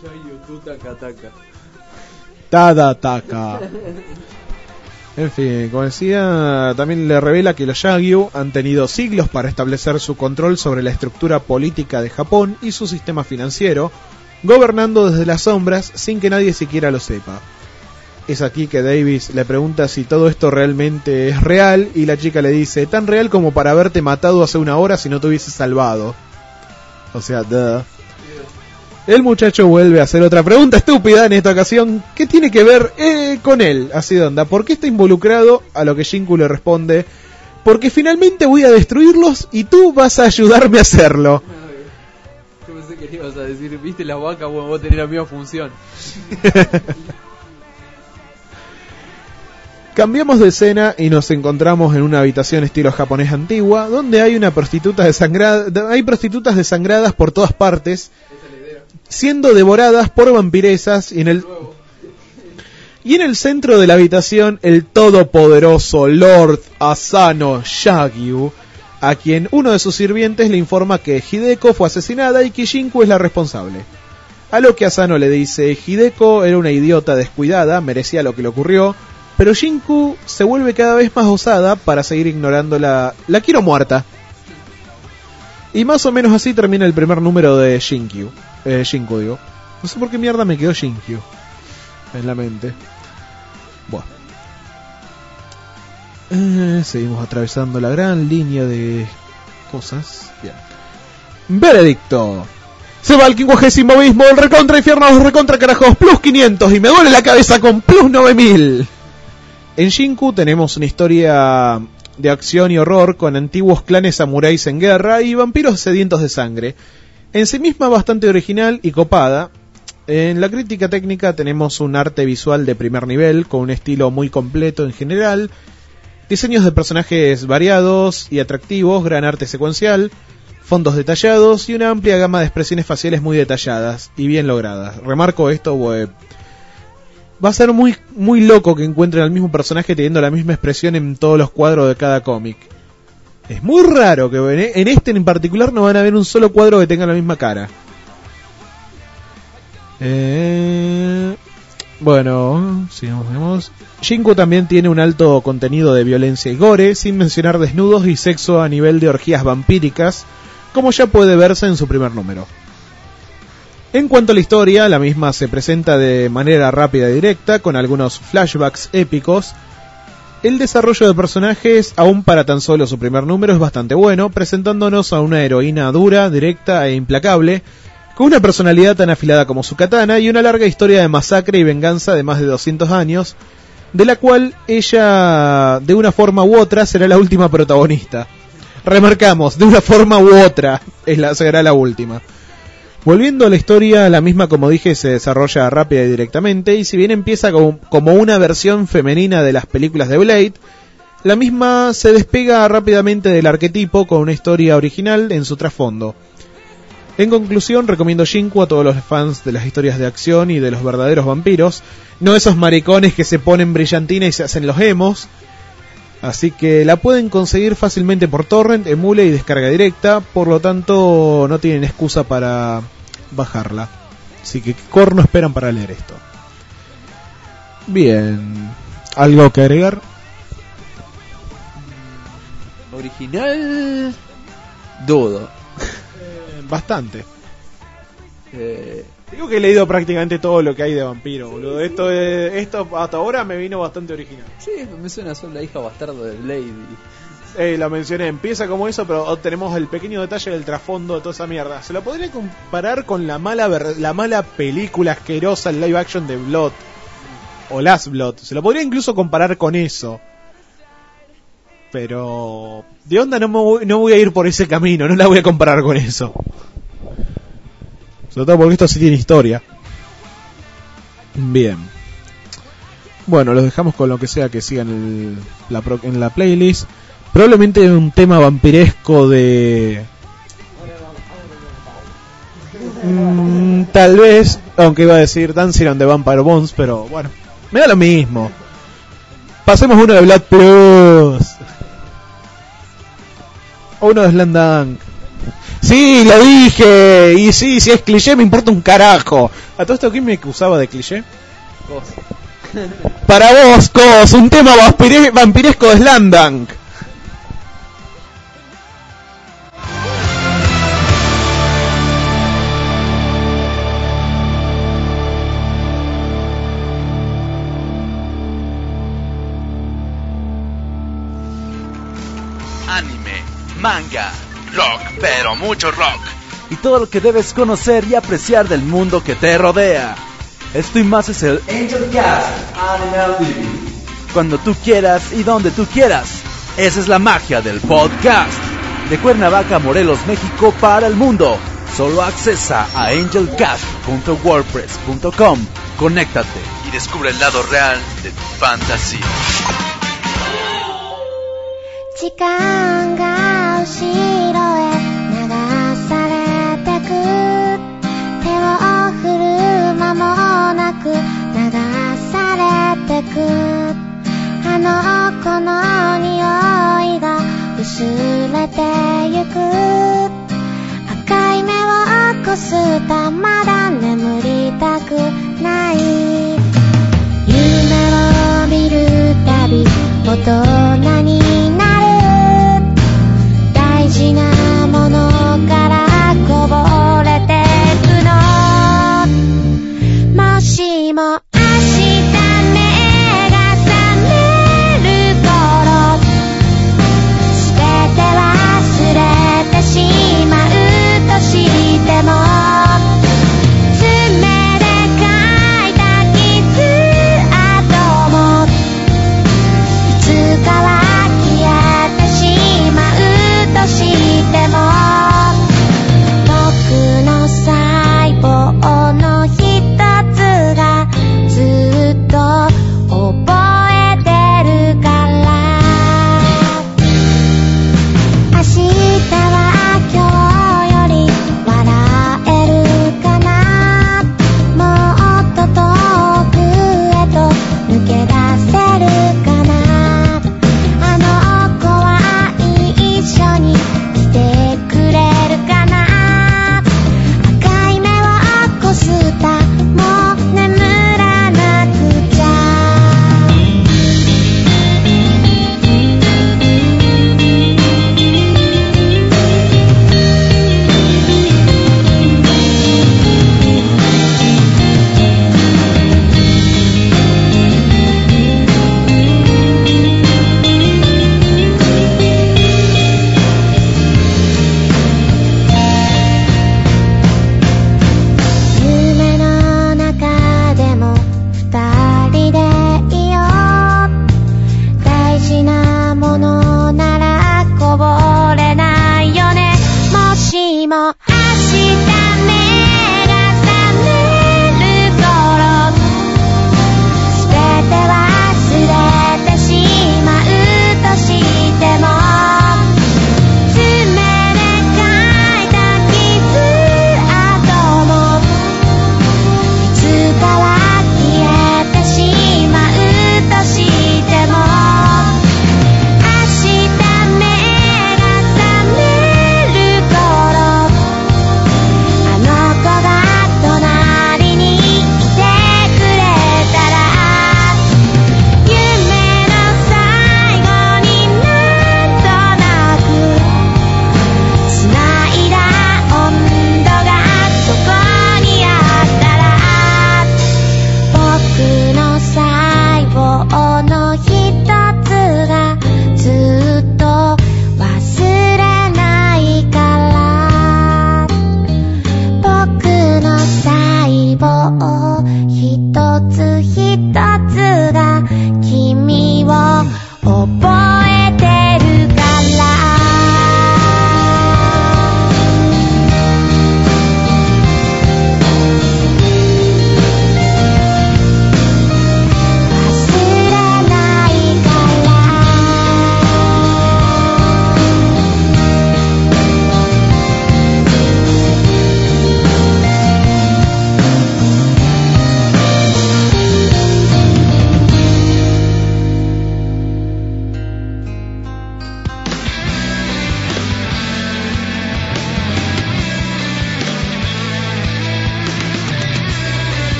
Tadataka. En fin, como decía, también le revela que los Yagyu han tenido siglos para establecer su control sobre la estructura política de Japón y su sistema financiero, gobernando desde las sombras sin que nadie siquiera lo sepa. Es aquí que Davis le pregunta si todo esto realmente es real, y la chica le dice, tan real como para haberte matado hace una hora si no te hubiese salvado. O sea, duh. El muchacho vuelve a hacer otra pregunta estúpida en esta ocasión. ¿Qué tiene que ver eh, con él? Así de onda. ¿Por qué está involucrado? A lo que Shinku le responde, porque finalmente voy a destruirlos y tú vas a ayudarme a hacerlo. Yo pensé que le ibas a decir, viste la vaca, bueno, vos tenés la misma función. Cambiamos de escena y nos encontramos en una habitación estilo japonés antigua, donde hay una prostituta desangrada, hay prostitutas desangradas por todas partes, siendo devoradas por vampiresas, y en el y en el centro de la habitación el todopoderoso Lord Asano Yagyu, a quien uno de sus sirvientes le informa que Hideko fue asesinada y que Shinku es la responsable. A lo que Asano le dice, Hideko era una idiota descuidada, merecía lo que le ocurrió, pero Shinku se vuelve cada vez más osada para seguir ignorando la... La quiero muerta. Y más o menos así termina el primer número de Shinkyu. Eh, Shinku, digo. No sé por qué mierda me quedó Shinkyu en la mente. Bueno. Eh, seguimos atravesando la gran línea de cosas. Bien. Veredicto. Se va al quincuagésimo mismo, el recontra infierno, recontra carajos, plus quinientos, y me duele la cabeza con plus nueve mil. En Shinku tenemos una historia de acción y horror con antiguos clanes samuráis en guerra y vampiros sedientos de sangre. En sí misma bastante original y copada. En la crítica técnica tenemos un arte visual de primer nivel con un estilo muy completo en general, diseños de personajes variados y atractivos, gran arte secuencial, fondos detallados y una amplia gama de expresiones faciales muy detalladas y bien logradas. Remarco esto, pues, va a ser muy muy loco que encuentren al mismo personaje teniendo la misma expresión en todos los cuadros de cada cómic. Es muy raro que en este en particular no van a ver un solo cuadro que tenga la misma cara. Eh... Bueno, sigamos, vemos. Shinku también tiene un alto contenido de violencia y gore, sin mencionar desnudos y sexo a nivel de orgías vampíricas, como ya puede verse en su primer número. En cuanto a la historia, la misma se presenta de manera rápida y directa, con algunos flashbacks épicos. El desarrollo de personajes, aún para tan solo su primer número, es bastante bueno, presentándonos a una heroína dura, directa e implacable, con una personalidad tan afilada como su katana y una larga historia de masacre y venganza de más de doscientos años, de la cual ella, de una forma u otra, será la última protagonista. Remarcamos, de una forma u otra, es la, será la última. Volviendo a la historia, la misma, como dije, se desarrolla rápida y directamente, y si bien empieza como, como una versión femenina de las películas de Blade, la misma se despega rápidamente del arquetipo con una historia original en su trasfondo. En conclusión, recomiendo Shinku a todos los fans de las historias de acción y de los verdaderos vampiros, no esos maricones que se ponen brillantina y se hacen los emos. Así que la pueden conseguir fácilmente por torrent, emule y descarga directa, por lo tanto no tienen excusa para bajarla. Así que ¿qué corno esperan para leer esto? Bien, ¿algo que agregar? Original, dudo. Eh, bastante. Eh, Digo que he leído prácticamente todo lo que hay de vampiro, boludo. Esto, eh, esto hasta ahora me vino bastante original. sí, me suena solo la hija bastardo de Blade. Eh, la mencioné, empieza como eso, pero tenemos el pequeño detalle del trasfondo de toda esa mierda. Se lo podría comparar con la mala ver- la mala película asquerosa en live action de Blood o Last Blood. Se lo podría incluso comparar con eso. Pero de onda no, me voy, no voy a ir por ese camino, no la voy a comparar con eso. Sobre todo porque esto sí tiene historia. Bien. Bueno, los dejamos con lo que sea que sigan el, la pro, en la playlist. Probablemente un tema vampiresco de... Mm, tal vez, aunque iba a decir Dancing on the Vampire Bones, pero bueno, me da lo mismo. Pasemos uno de Blood Plus. O uno de Slam Dunk. Sí, lo dije. Y sí, si es cliché me importa un carajo. ¿A todo esto quién me acusaba de cliché? Vos. Para vos, Cos, un tema vampire- vampiresco de Slam Dunk. Anime, manga, rock, pero mucho rock. Y todo lo que debes conocer y apreciar del mundo que te rodea. Esto y más es el Angel Cast Anime T V. Cuando tú quieras y donde tú quieras. Esa es la magia del podcast. De Cuernavaca, Morelos, México para el mundo. Solo accesa a angel cast punto wordpress punto com. Conéctate y descubre el lado real de tu fantasía. 時間が後ろへ流されてく手を振る間もなく流されてくあの子の匂いが薄れてゆく赤い目をこすったまだ眠りたくない夢を見るたび大人になる大事なものからこぼれてくのもしも明日目が覚める頃すべて忘れてしまうとしても爪で描いた傷跡もいつか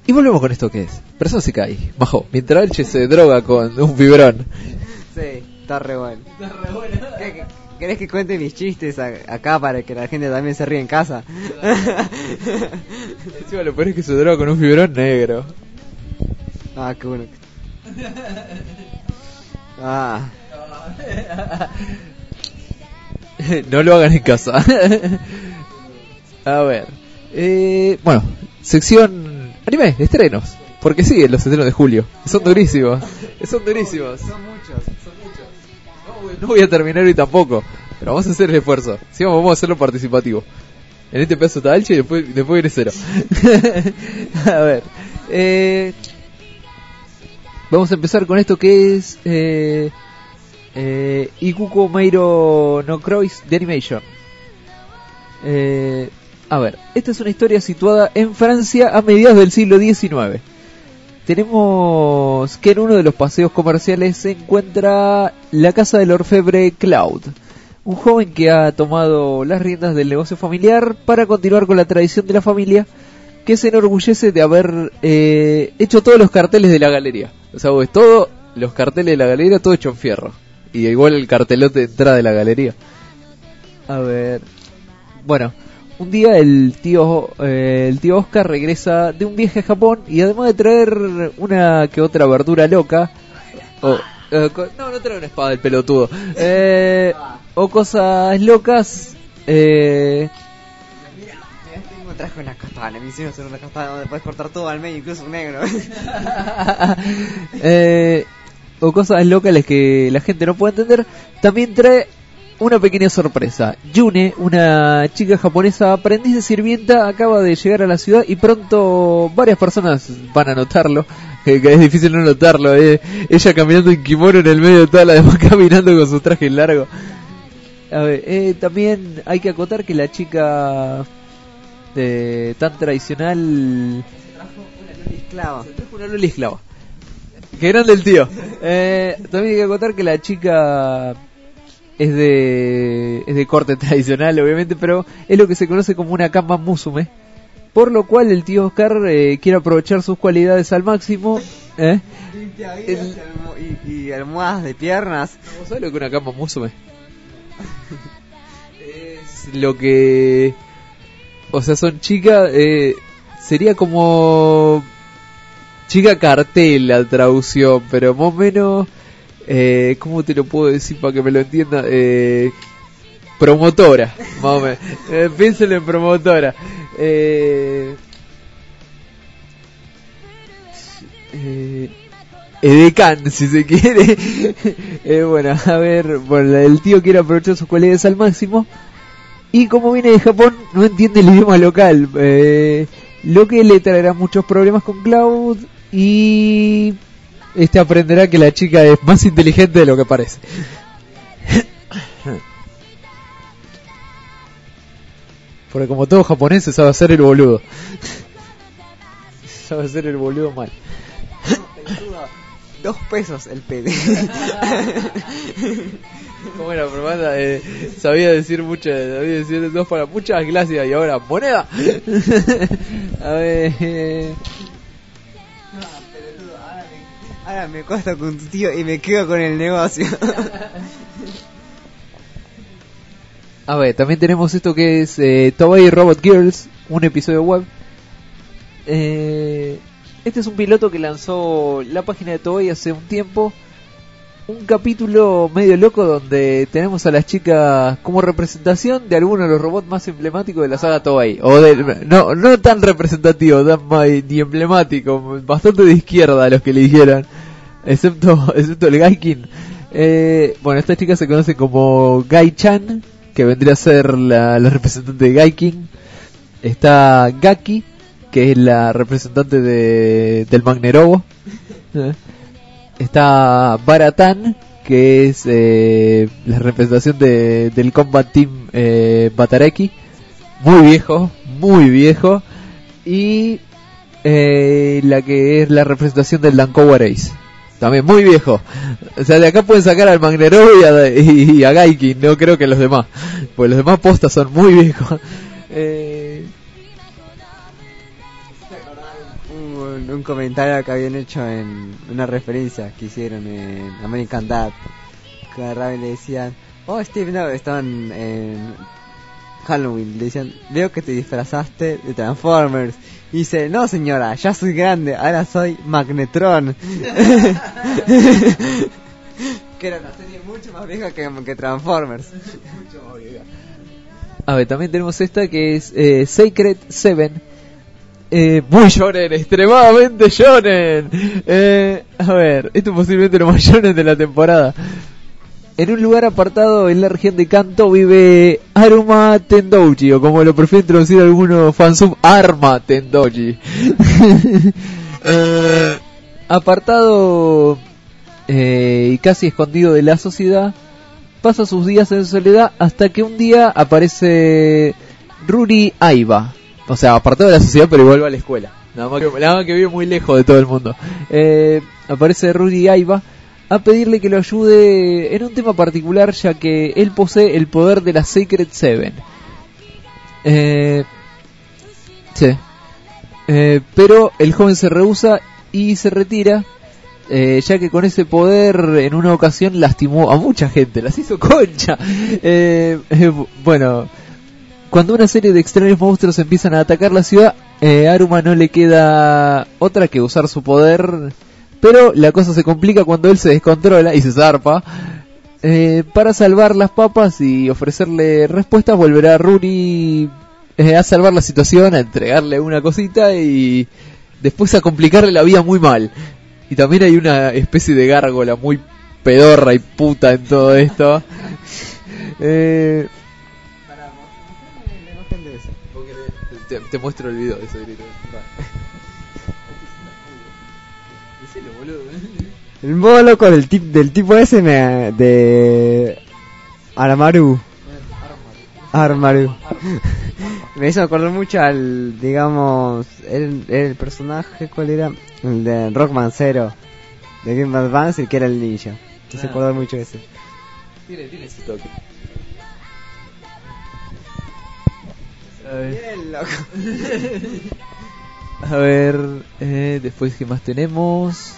Y volvemos con esto que es Persona Isekai. Majo, mientras Elche se droga con un fibrón. Sí, está re bueno. Está re bueno. ¿Qué, qué, ¿Querés que cuente mis chistes a, acá para que la gente también se ríe en casa? Encima lo peor es que se droga con un fibrón negro. Ah, qué bueno. Ah. No lo hagan en casa. A ver. Eh, bueno, sección anime, estrenos. Porque siguen los estrenos de julio. Son durísimos. Son durísimos. Son muchos, son muchos. No voy, no voy a terminar hoy tampoco. Pero vamos a hacer el esfuerzo. Sí, vamos a hacerlo participativo. En este pedazo está Alche y después, después viene cero. A ver. Eh, vamos a empezar con esto que es... Eh, eh, Ikuko Meiro no Croix de Animation. Eh... A ver, esta es una historia situada en Francia a mediados del siglo diecinueve. Tenemos que en uno de los paseos comerciales se encuentra la casa del orfebre Claude, un joven que ha tomado las riendas del negocio familiar para continuar con la tradición de la familia, que se enorgullece de haber eh, hecho todos los carteles de la galería. O sea, pues todo, los carteles de la galería, todo hecho en fierro. Y igual el cartelote de entrada de la galería. A ver, bueno... Un día el tío eh, el tío Oscar regresa de un viaje a Japón y además de traer una que otra verdura loca, o, eh, co- no, no trae una espada del pelotudo, eh, o cosas locas, eh, Mira, tengo traje una katana, me hicieron hacer una katana donde puedes cortar todo al medio, incluso un negro. eh, o cosas locas las que la gente no puede entender. También trae una pequeña sorpresa. Yune, una chica japonesa aprendiz de sirvienta, acaba de llegar a la ciudad y pronto varias personas van a notarlo. Eh, que es difícil no notarlo. Eh. Ella caminando en kimono en el medio de toda la demás caminando con sus trajes largos. A ver, eh, también hay que acotar que la chica eh, tan tradicional Trajo una loli esclava. se trajo una loli esclava. Qué grande el tío. Eh, también hay que acotar que la chica es de es de corte tradicional, obviamente, pero es lo que se conoce como una kama musume, por lo cual el tío Oscar eh, quiere aprovechar sus cualidades al máximo. ¿Eh? El... Y, y almohadas de piernas. ¿Vos sabés lo que es una kama musume? Es lo que... O sea, son chicas... Eh, sería como... Chica cartel la traducción, pero más o menos... Eh, ¿Cómo te lo puedo decir para que me lo entienda? Eh, promotora, más o menos. Eh, piénselo en promotora. Eh, eh, edecán, si se quiere. eh, bueno, a ver, bueno, el tío quiere aprovechar sus cualidades al máximo. Y como viene de Japón, no entiende el idioma local. Eh, lo que le traerá muchos problemas con Cloud. Y... este aprenderá que la chica es más inteligente de lo que parece. Porque como todo japonés sabe hacer el boludo. Sabe hacer el boludo mal. Dos pesos el P D. Como era propaganda, eh, sabía decir muchas, sabía decir dos para muchas gracias y ahora moneda. A ver. Eh, Ahora me cuesta con tu tío y me quedo con el negocio. A ver, también tenemos esto que es eh, Toei Robot Girls, un episodio web. Eh, este es un piloto que lanzó la página de Toei hace un tiempo. Un capítulo medio loco donde tenemos a las chicas como representación de algunos de los robots más emblemáticos de la saga Toei. O de, no, no tan representativo, tan ni emblemático, bastante de izquierda los que le dijeron, excepto, excepto el Gaikin. Eh, bueno, estas chicas se conocen como Gai-chan, que vendría a ser la, la representante de Gaikin. Está Gaki, que es la representante de, del Magnerobo. Está Baratan, que es eh, la representación de, del Combat Team eh, Batareki, muy viejo, muy viejo, y eh, la que es la representación del Dankowa Ace, también muy viejo. O sea, de acá pueden sacar al Magnerobo y a, y, y a Gaikin, no creo que los demás, porque los demás postas son muy viejos. Eh, Un, un comentario que habían hecho en una referencia que hicieron en American Dad. Que agarraban y le decían, oh Steve, no, estaban en Halloween, le decían, veo que te disfrazaste de Transformers. Y dice, no señora, ya soy grande, ahora soy Magnetron. Que era una serie mucho más vieja que, que Transformers. Mucho más vieja. A ver, también tenemos esta que es eh, Sacred Seven. Eh, muy shonen, extremadamente shonen. Eh, a ver, esto es posiblemente lo más shonen de la temporada. En un lugar apartado en la región de Kanto vive Aruma Tendouji, o como lo prefieren traducir algunos fansub, Arma Tendouji. eh, apartado eh, y casi escondido de la sociedad, pasa sus días en soledad hasta que un día aparece Ruri Aiba. O sea, apartado de la sociedad pero igual va a la escuela. Nada más que, nada más que vive muy lejos de todo el mundo. Eh, aparece Ruri Aiba a pedirle que lo ayude en un tema particular, ya que él posee el poder de la Sacred Seven. Eh, sí. Eh, pero el joven se rehúsa y se retira, eh, ya que con ese poder en una ocasión lastimó a mucha gente, las hizo concha. Eh, eh, bueno, cuando una serie de extraños monstruos empiezan a atacar la ciudad, eh, a Aruma no le queda otra que usar su poder. Pero la cosa se complica cuando él se descontrola y se zarpa. Eh, para salvar las papas y ofrecerle respuestas, volverá Ruri eh, a salvar la situación, a entregarle una cosita y después a complicarle la vida muy mal. Y también hay una especie de gárgola muy pedorra y puta en todo esto. eh, te, te muestro el video de ese grito. El modo loco del, tip, del tipo ese me, de Aramaru. Armaru. Me hizo acordar mucho al, digamos, el, el personaje, ¿cuál era? El de Rockman Zero, de Game Advance, el que era el ninja. Me hizo acordar mucho de ese. Tiene, tiene ese toque. Bien loco. A ver, eh, después, ¿qué más tenemos?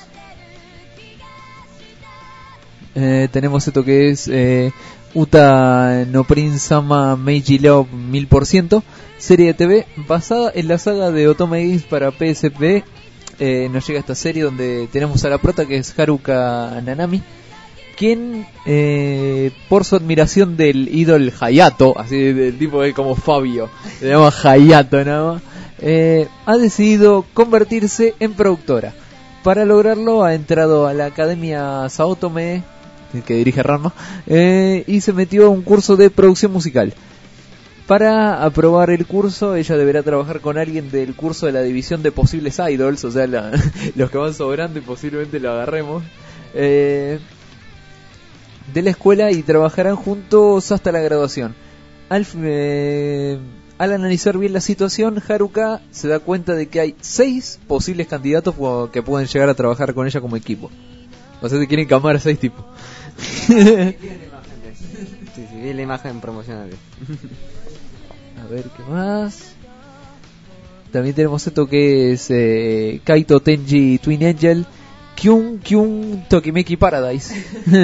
Eh, tenemos esto que es eh, Uta no Prince Sama Meiji Love mil por ciento, serie de T V basada en la saga de Otome Games para P S P. Eh, nos llega esta serie donde tenemos a la prota, que es Haruka Nanami, quien eh, por su admiración del ídolo Hayato, así del tipo de como Fabio, se llama Hayato nada más, eh, ha decidido convertirse en productora. Para lograrlo ha entrado a la Academia Saotome, que dirige Ranma, eh, y se metió a un curso de producción musical. Para aprobar el curso, ella deberá trabajar con alguien del curso de la división de posibles idols, o sea, la, los que van sobrando y posiblemente lo agarremos, eh, de la escuela, y trabajarán juntos hasta la graduación. Al, eh, al analizar bien la situación, Haruka se da cuenta de que hay seis posibles candidatos que pueden llegar a trabajar con ella como equipo. O sea, se quieren camar a seis tipos. Sí, sí, vi la imagen promocional. A ver, ¿qué más? También tenemos esto que es eh, Kaito Tenji Twin Angel Kyun Kyun Tokimeki Paradise.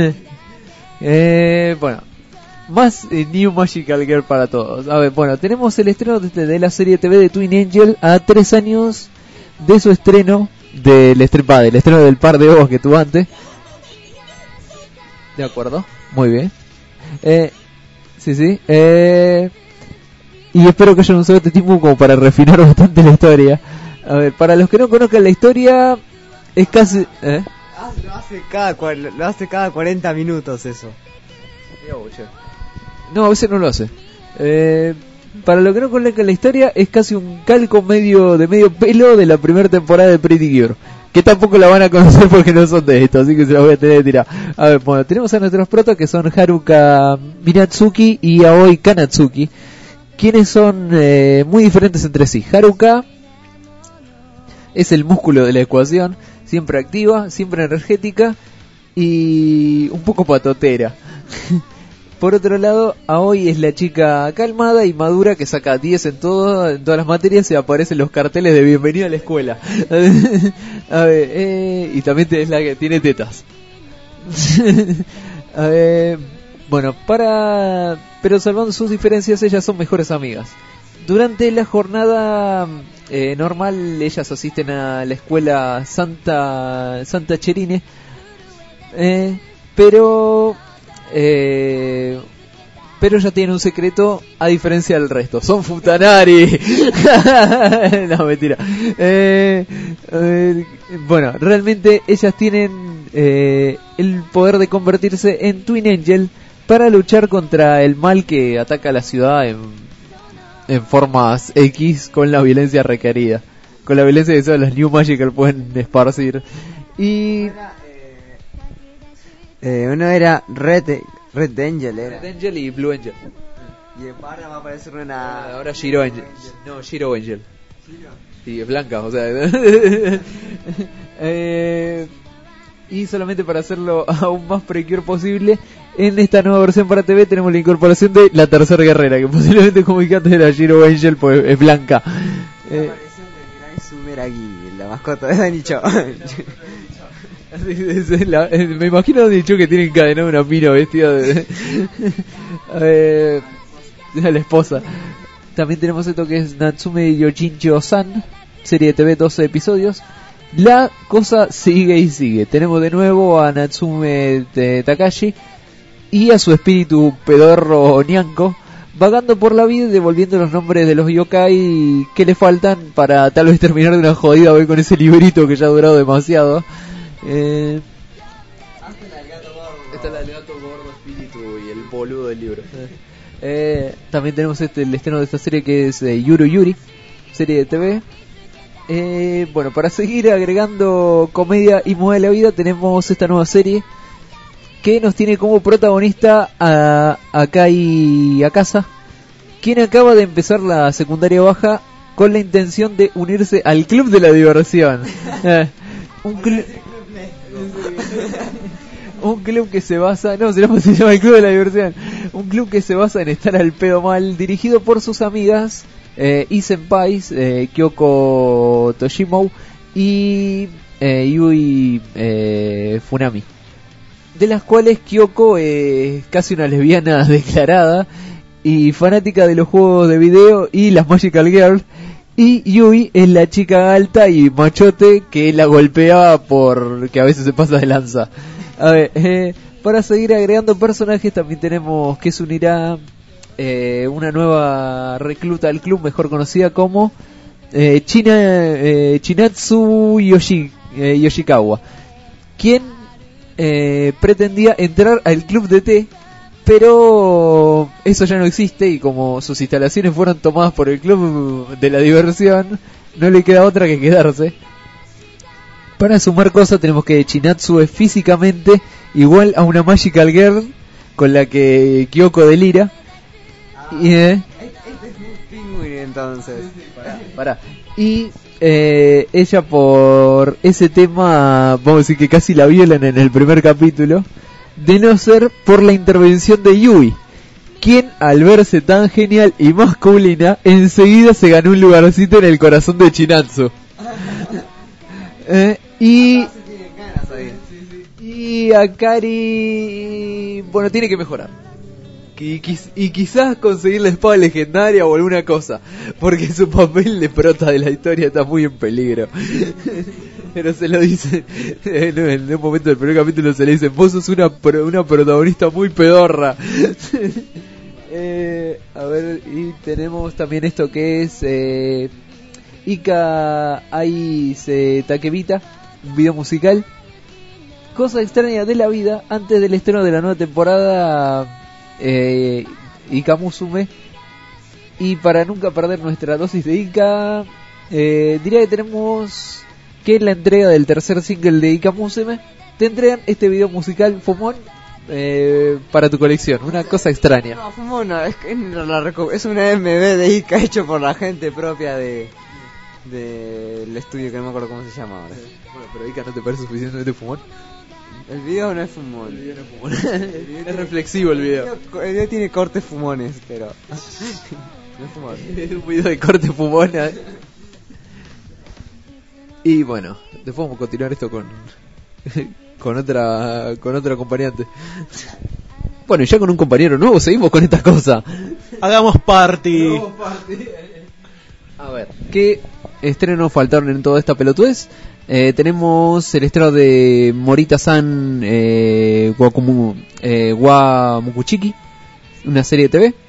eh, bueno, más eh, New Magical Girl para todos. A ver, bueno, tenemos el estreno de, de la serie T V de Twin Angel a tres años de su estreno, del estreno, del estreno del par de ovos que tuvo antes. De acuerdo, muy bien. Eh, sí, sí. Eh, y espero que hayan usado este tiempo como para refinar bastante la historia. A ver, para los que no conozcan la historia, es casi... ¿eh? Lo hace cada, lo hace cada cuarenta minutos eso. No, a veces no lo hace. Eh, para los que no conozcan la historia, es casi un calco medio de medio pelo de la primera temporada de Pretty Cure, que tampoco la van a conocer porque no son de esto, así que se la voy a tener que tirar. A ver, bueno, tenemos a nuestros protas, que son Haruka Minatsuki y Aoi Kanatsuki, quienes son eh, muy diferentes entre sí. Haruka es el músculo de la ecuación, siempre activa, siempre energética y un poco patotera. Por otro lado, Aoi es la chica calmada y madura que saca diez en, todo, en todas las materias y aparecen los carteles de bienvenida a la escuela. A ver, eh, y también es la que tiene tetas. A ver, bueno, para... Pero salvando sus diferencias, ellas son mejores amigas. Durante la jornada eh, normal, ellas asisten a la escuela Santa Santa Cherine, eh, pero... Eh, pero ella tiene un secreto a diferencia del resto. Son Futanari. No, mentira. Eh, eh, bueno, realmente ellas tienen eh, el poder de convertirse en Twin Angel para luchar contra el mal que ataca a la ciudad en, en formas X con la violencia requerida. Con la violencia que solo los New Magical pueden esparcir. Y... Eh, uno era Red, Red Angel, era. Red Angel y Blue Angel. Y en barra va a aparecer una... Ahora Shiro Angel. No, Shiro Angel. Sí, es blanca, o sea... eh, y solamente para hacerlo aún más precure posible, en esta nueva versión para T V tenemos la incorporación de la tercera guerrera, que posiblemente como dije antes era Shiro Angel, pues es blanca. La Eh, aparición de Mirai Sumeragi, la mascota de Danicho. La, eh, me imagino han dicho que tiene encadenado una mina vestida de eh, de la esposa. También tenemos esto que es Natsume Yojincho-san, serie de T V, doce episodios. La cosa sigue y sigue. Tenemos de nuevo a Natsume de Takashi y a su espíritu pedorro Nyanko vagando por la vida y devolviendo los nombres de los yokai que le faltan para tal vez terminar de una jodida vez con ese librito que ya ha durado demasiado. Eh, Esta es la del gato gordo espíritu y el boludo del libro. Eh, también tenemos este el estreno de esta serie que es eh, Yuru Yuri, serie de T V. Eh, bueno, para seguir agregando comedia y moda de la vida, tenemos esta nueva serie que nos tiene como protagonista a Akai Akasa, quien acaba de empezar la secundaria baja con la intención de unirse al club de la diversión. Eh, un club un club que se basa, no, se llama, se llama el Club de la Diversión, un club que se basa en estar al pedo mal, dirigido por sus amigas eh, y senpais, eh, Kyoko Toshimou y eh, Yui eh, Funami, de las cuales Kyoko es casi una lesbiana declarada y fanática de los juegos de video y las Magical Girls. Y Yui es la chica alta y machote que la golpea porque a veces se pasa de lanza. A ver, eh, para seguir agregando personajes también tenemos que se unirá eh, una nueva recluta al club, mejor conocida como eh, China, eh, Chinatsu Yoshi, eh, Yoshikawa, quien eh, pretendía entrar al club de té, pero eso ya no existe y como sus instalaciones fueron tomadas por el club de la diversión, no le queda otra que quedarse. Para sumar cosas tenemos que Chinatsu es físicamente igual a una Magical Girl con la que Kyoko delira. Ah, y, eh, este es un pingüino entonces. Pará, pará. Y eh, ella por ese tema, vamos a decir que casi la violan en el primer capítulo, de no ser por la intervención de Yui, quien al verse tan genial y masculina, enseguida se ganó un lugarcito en el corazón de Chinatsu. eh, y y Akari, bueno, tiene que mejorar y, quiz- y quizás conseguir la espada legendaria o alguna cosa, porque su papel de prota de la historia está muy en peligro. Pero se lo dice en, en un momento del primer capítulo, se le dice: vos sos una pro- una protagonista muy pedorra. eh, a ver, y tenemos también esto que es eh, Ika Aise Takebita, un video musical. Cosa extraña de la vida, antes del estreno de la nueva temporada eh, Ika Musume. Y para nunca perder nuestra dosis de Ika, eh, diría que tenemos que en la entrega del tercer single de Ika Musume te entregan este video musical Fumón eh, para tu colección. Una cosa extraña. No, Fumón no, es, que es, la reco- es una M V de Ica hecho por la gente propia de del estudio que no me acuerdo cómo se llama ahora. Bueno, pero Ika, ¿no te parece suficientemente Fumón? El video no es fumón. El video no es fumón. El video es reflexivo el video. El video tiene cortes fumones, pero no es fumón. Es un video de corte fumona. Y bueno, después vamos a continuar esto con con otra con otro acompañante. Bueno, y ya con un compañero nuevo seguimos con esta cosa. Hagamos party. Hagamos party. A ver, ¿qué estrenos faltaron en toda esta pelotudez? Eh, tenemos el estreno de Morita-san eh, Wakumu, eh, Wa Mukuchiki, una serie de T V.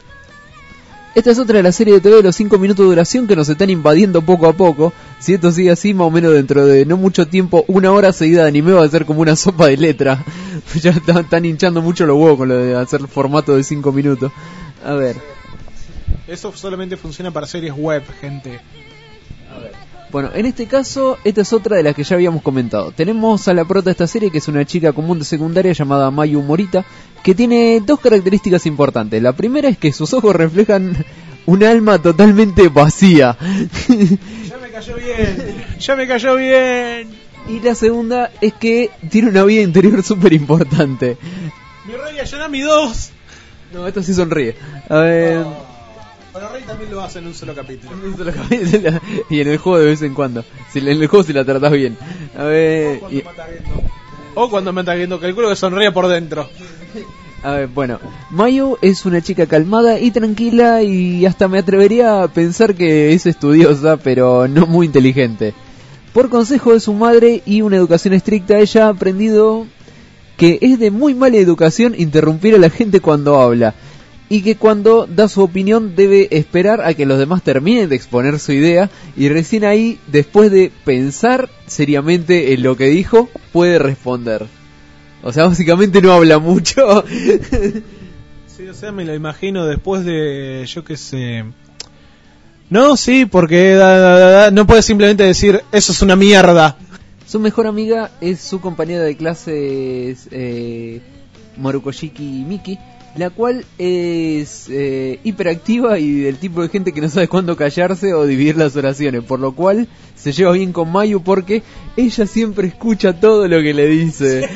Esta es otra de las series de T V de los cinco minutos de duración que nos están invadiendo poco a poco. Si esto sigue así, más o menos dentro de no mucho tiempo, una hora seguida de anime va a ser como una sopa de letra. Ya están, están hinchando mucho los huevos con lo de hacer formato de cinco minutos. A ver. Eso solamente funciona para series web, gente. A ver. Bueno, en este caso, esta es otra de las que ya habíamos comentado. Tenemos a la prota de esta serie, que es una chica común de secundaria llamada Mayu Morita, que tiene dos características importantes. La primera es que sus ojos reflejan un alma totalmente vacía. Ya me cayó bien, ya me cayó bien. Y la segunda es que tiene una vida interior súper importante. Mi rey Ayanami dos. No, esto sí sonríe. A ver... Oh. Bueno, Rey también lo hace en un solo capítulo. En un solo capítulo. Y en el juego de vez en cuando. Si en el juego si la tratás bien. A ver... O cuando y... mata Gendo. O cuando mata Gendo, calculo que sonríe por dentro. A ver, bueno, Mayu es una chica calmada y tranquila y hasta me atrevería a pensar que es estudiosa, pero no muy inteligente. Por consejo de su madre y una educación estricta, ella ha aprendido que es de muy mala educación interrumpir a la gente cuando habla. Y que cuando da su opinión debe esperar a que los demás terminen de exponer su idea y recién ahí, después de pensar seriamente en lo que dijo, puede responder. O sea, básicamente no habla mucho. Sí, o sea, me lo imagino después de, yo qué sé... No, sí, porque da, da, da, da, no puede simplemente decir, eso es una mierda. Su mejor amiga es su compañera de clases, eh, Marukoshiki Miki, la cual es eh, hiperactiva y del tipo de gente que no sabe cuándo callarse o dividir las oraciones, por lo cual se lleva bien con Mayu porque ella siempre escucha todo lo que le dice.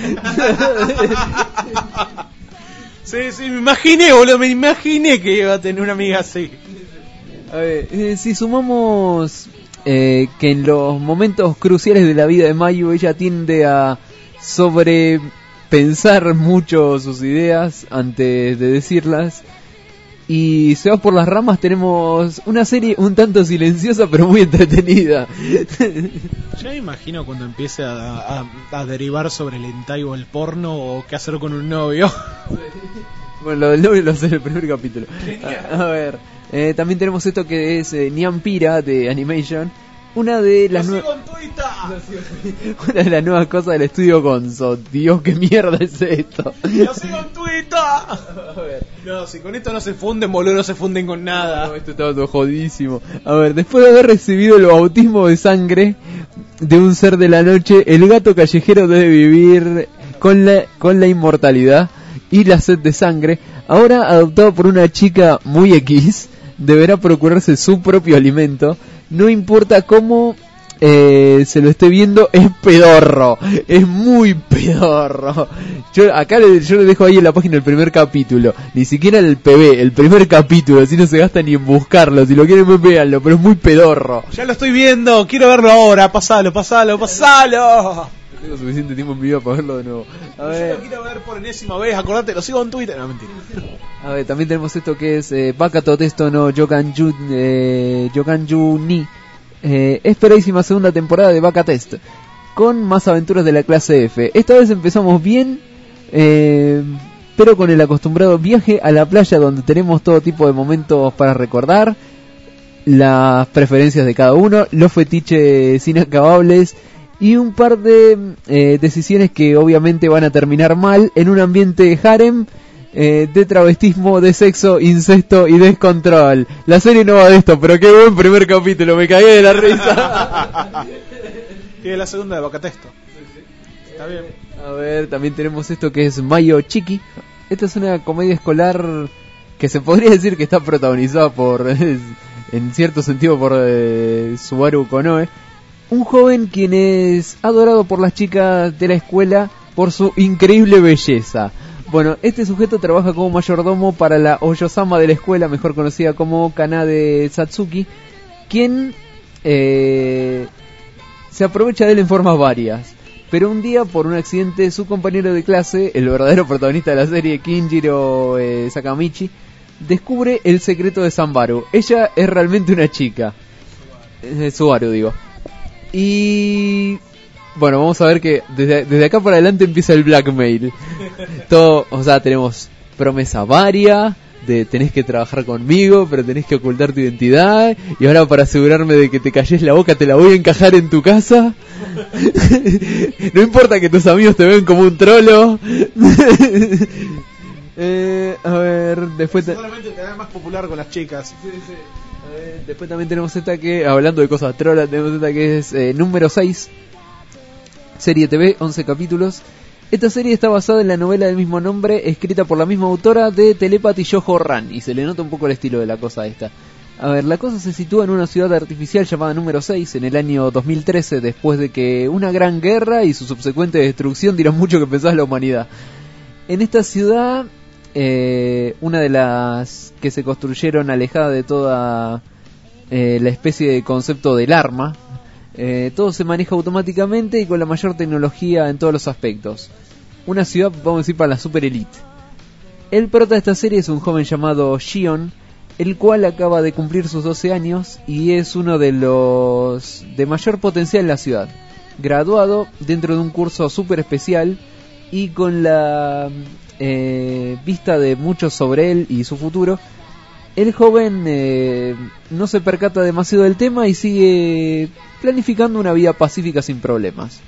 Sí, sí, me imaginé, boludo, me imaginé que iba a tener una amiga así. A ver, eh, si sumamos eh, que en los momentos cruciales de la vida de Mayu ella tiende a sobre... pensar mucho sus ideas antes de decirlas y se va por las ramas, tenemos una serie un tanto silenciosa pero muy entretenida. Ya me imagino cuando empiece a, a, a derivar sobre el hentai o el porno o qué hacer con un novio. Bueno, lo del novio lo hace en el primer capítulo. A, a ver, eh, también tenemos esto que es eh, Nyampira de Animation. Una de las nuevas Una de las nuevas cosas del estudio Gonzo. Dios, qué mierda es esto. ¡Lo sigo en Twitter! No, si con esto no se funden, boludo, no se funden con nada. No, esto estaba todo jodísimo. A ver, después de haber recibido el bautismo de sangre de un ser de la noche, el gato callejero debe vivir con la, con la inmortalidad y la sed de sangre. Ahora adoptado por una chica muy X, deberá procurarse su propio alimento. No importa cómo eh, se lo esté viendo, es pedorro, es muy pedorro. Yo acá le, yo le dejo ahí en la página el primer capítulo, ni siquiera el P B, el primer capítulo, así no se gasta ni en buscarlo, si lo quieren véanlo, pero es muy pedorro. Ya lo estoy viendo, quiero verlo ahora, pasalo, pasalo, pasalo. No tengo suficiente tiempo en mi vida para verlo de nuevo. A ver. Yo lo quiero ver por enésima vez, acordate, lo sigo en Twitter, no, mentira. A ver, también tenemos esto que es eh, Bakato Testo no Yokanju eh, Yokanju ni eh, esperadísima segunda temporada de Baka Test con más aventuras de la clase F. Esta vez empezamos bien, eh, pero con el acostumbrado viaje a la playa donde tenemos todo tipo de momentos para recordar, las preferencias de cada uno, los fetiches inacabables y un par de eh, decisiones que obviamente van a terminar mal en un ambiente harem eh, de travestismo, de sexo, incesto y descontrol. La serie no va de esto, pero qué buen primer capítulo, me cagué de la risa. Y de la segunda de Bacatesto. Está bien. A ver, también tenemos esto que es Mayo Chiki. Esta es una comedia escolar que se podría decir que está protagonizada por, en cierto sentido, por eh, Subaru Konoe. Un joven quien es adorado por las chicas de la escuela por su increíble belleza. Bueno, este sujeto trabaja como mayordomo para la Oyosama de la escuela, mejor conocida como Kanade Satsuki, quien eh, se aprovecha de él en formas varias. Pero un día, por un accidente, su compañero de clase, el verdadero protagonista de la serie, Kinjiro eh, Sakamichi, descubre el secreto de Sanbaru. Ella es realmente una chica. Eh, Subaru, digo. Y... bueno, vamos a ver que desde, desde acá para adelante empieza el blackmail. Todo, o sea, tenemos promesa varia de tenés que trabajar conmigo, pero tenés que ocultar tu identidad, y ahora para asegurarme de que te calles la boca te la voy a encajar en tu casa. No importa que tus amigos te vean como un trolo. eh, a ver, después ta- solamente te da más popular con las chicas. Sí, sí. A ver, después también tenemos esta que, hablando de cosas trolas, tenemos esta que es eh, número seis. Serie T V, once capítulos. Esta serie está basada en la novela del mismo nombre, escrita por la misma autora de Telepathy Yoho Ran, y se le nota un poco el estilo de la cosa esta. A ver, la cosa se sitúa en una ciudad artificial llamada número seis, en el año dos mil trece, después de que una gran guerra y su subsecuente destrucción dieron mucho que pensar la humanidad. En esta ciudad, eh, una de las que se construyeron alejada de toda eh, la especie de concepto del arma, Eh, todo se maneja automáticamente y con la mayor tecnología en todos los aspectos. Una ciudad, vamos a decir, para la super elite. El prota de esta serie es un joven llamado Shion, el cual acaba de cumplir sus doce años y es uno de los de mayor potencial en la ciudad. Graduado dentro de un curso super especial y con la eh, vista de muchos sobre él y su futuro, el joven eh, no se percata demasiado del tema y sigue planificando una vida pacífica sin problemas.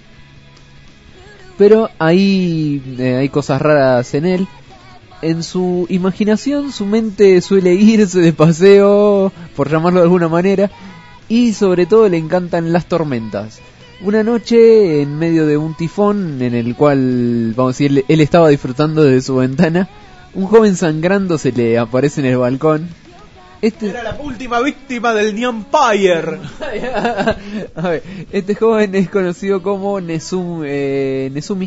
Pero ahí eh, hay cosas raras en él. En su imaginación su mente suele irse de paseo, por llamarlo de alguna manera, y sobre todo le encantan las tormentas. Una noche, en medio de un tifón en el cual, vamos a decir, él, él estaba disfrutando desde su ventana, un joven sangrando se le aparece en el balcón. Este... Era la última víctima del New Empire. A ver, este joven es conocido como Nezum, eh, Nezumi.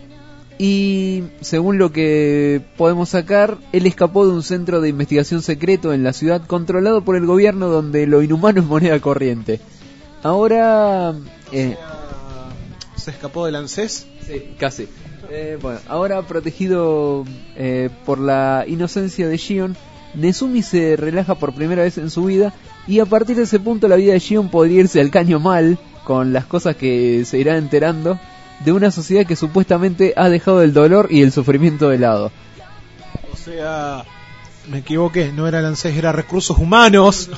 Y según lo que podemos sacar, él escapó de un centro de investigación secreto en la ciudad controlado por el gobierno, donde lo inhumano es moneda corriente. Ahora... Eh, ¿Se escapó del ANSES? Sí, casi. Eh, bueno, ahora protegido eh, por la inocencia de Shion, Nezumi se relaja por primera vez en su vida, y a partir de ese punto la vida de Shion podría irse al caño mal, con las cosas que se irá enterando de una sociedad que supuestamente ha dejado el dolor y el sufrimiento de lado. O sea, me equivoqué, no era el ANSES, era Recursos Humanos.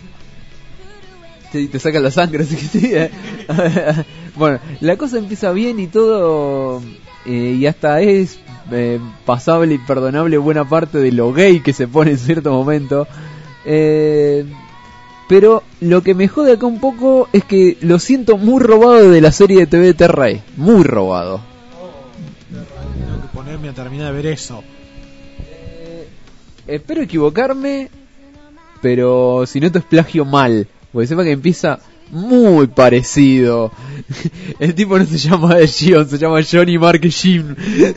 Te, te saca la sangre, así que sí. ¿eh? Bueno, la cosa empieza bien y todo, eh, y hasta es eh, pasable y perdonable buena parte de lo gay que se pone en cierto momento. Eh, pero lo que me jode acá un poco es que lo siento muy robado de la serie de T V Terray. Muy robado. Tengo que ponerme a terminar de ver eso. Eh, espero equivocarme, pero si no te es plagio mal. Porque sepa que empieza muy parecido. El tipo no se llama Shion, se llama Johnny Mark Jim.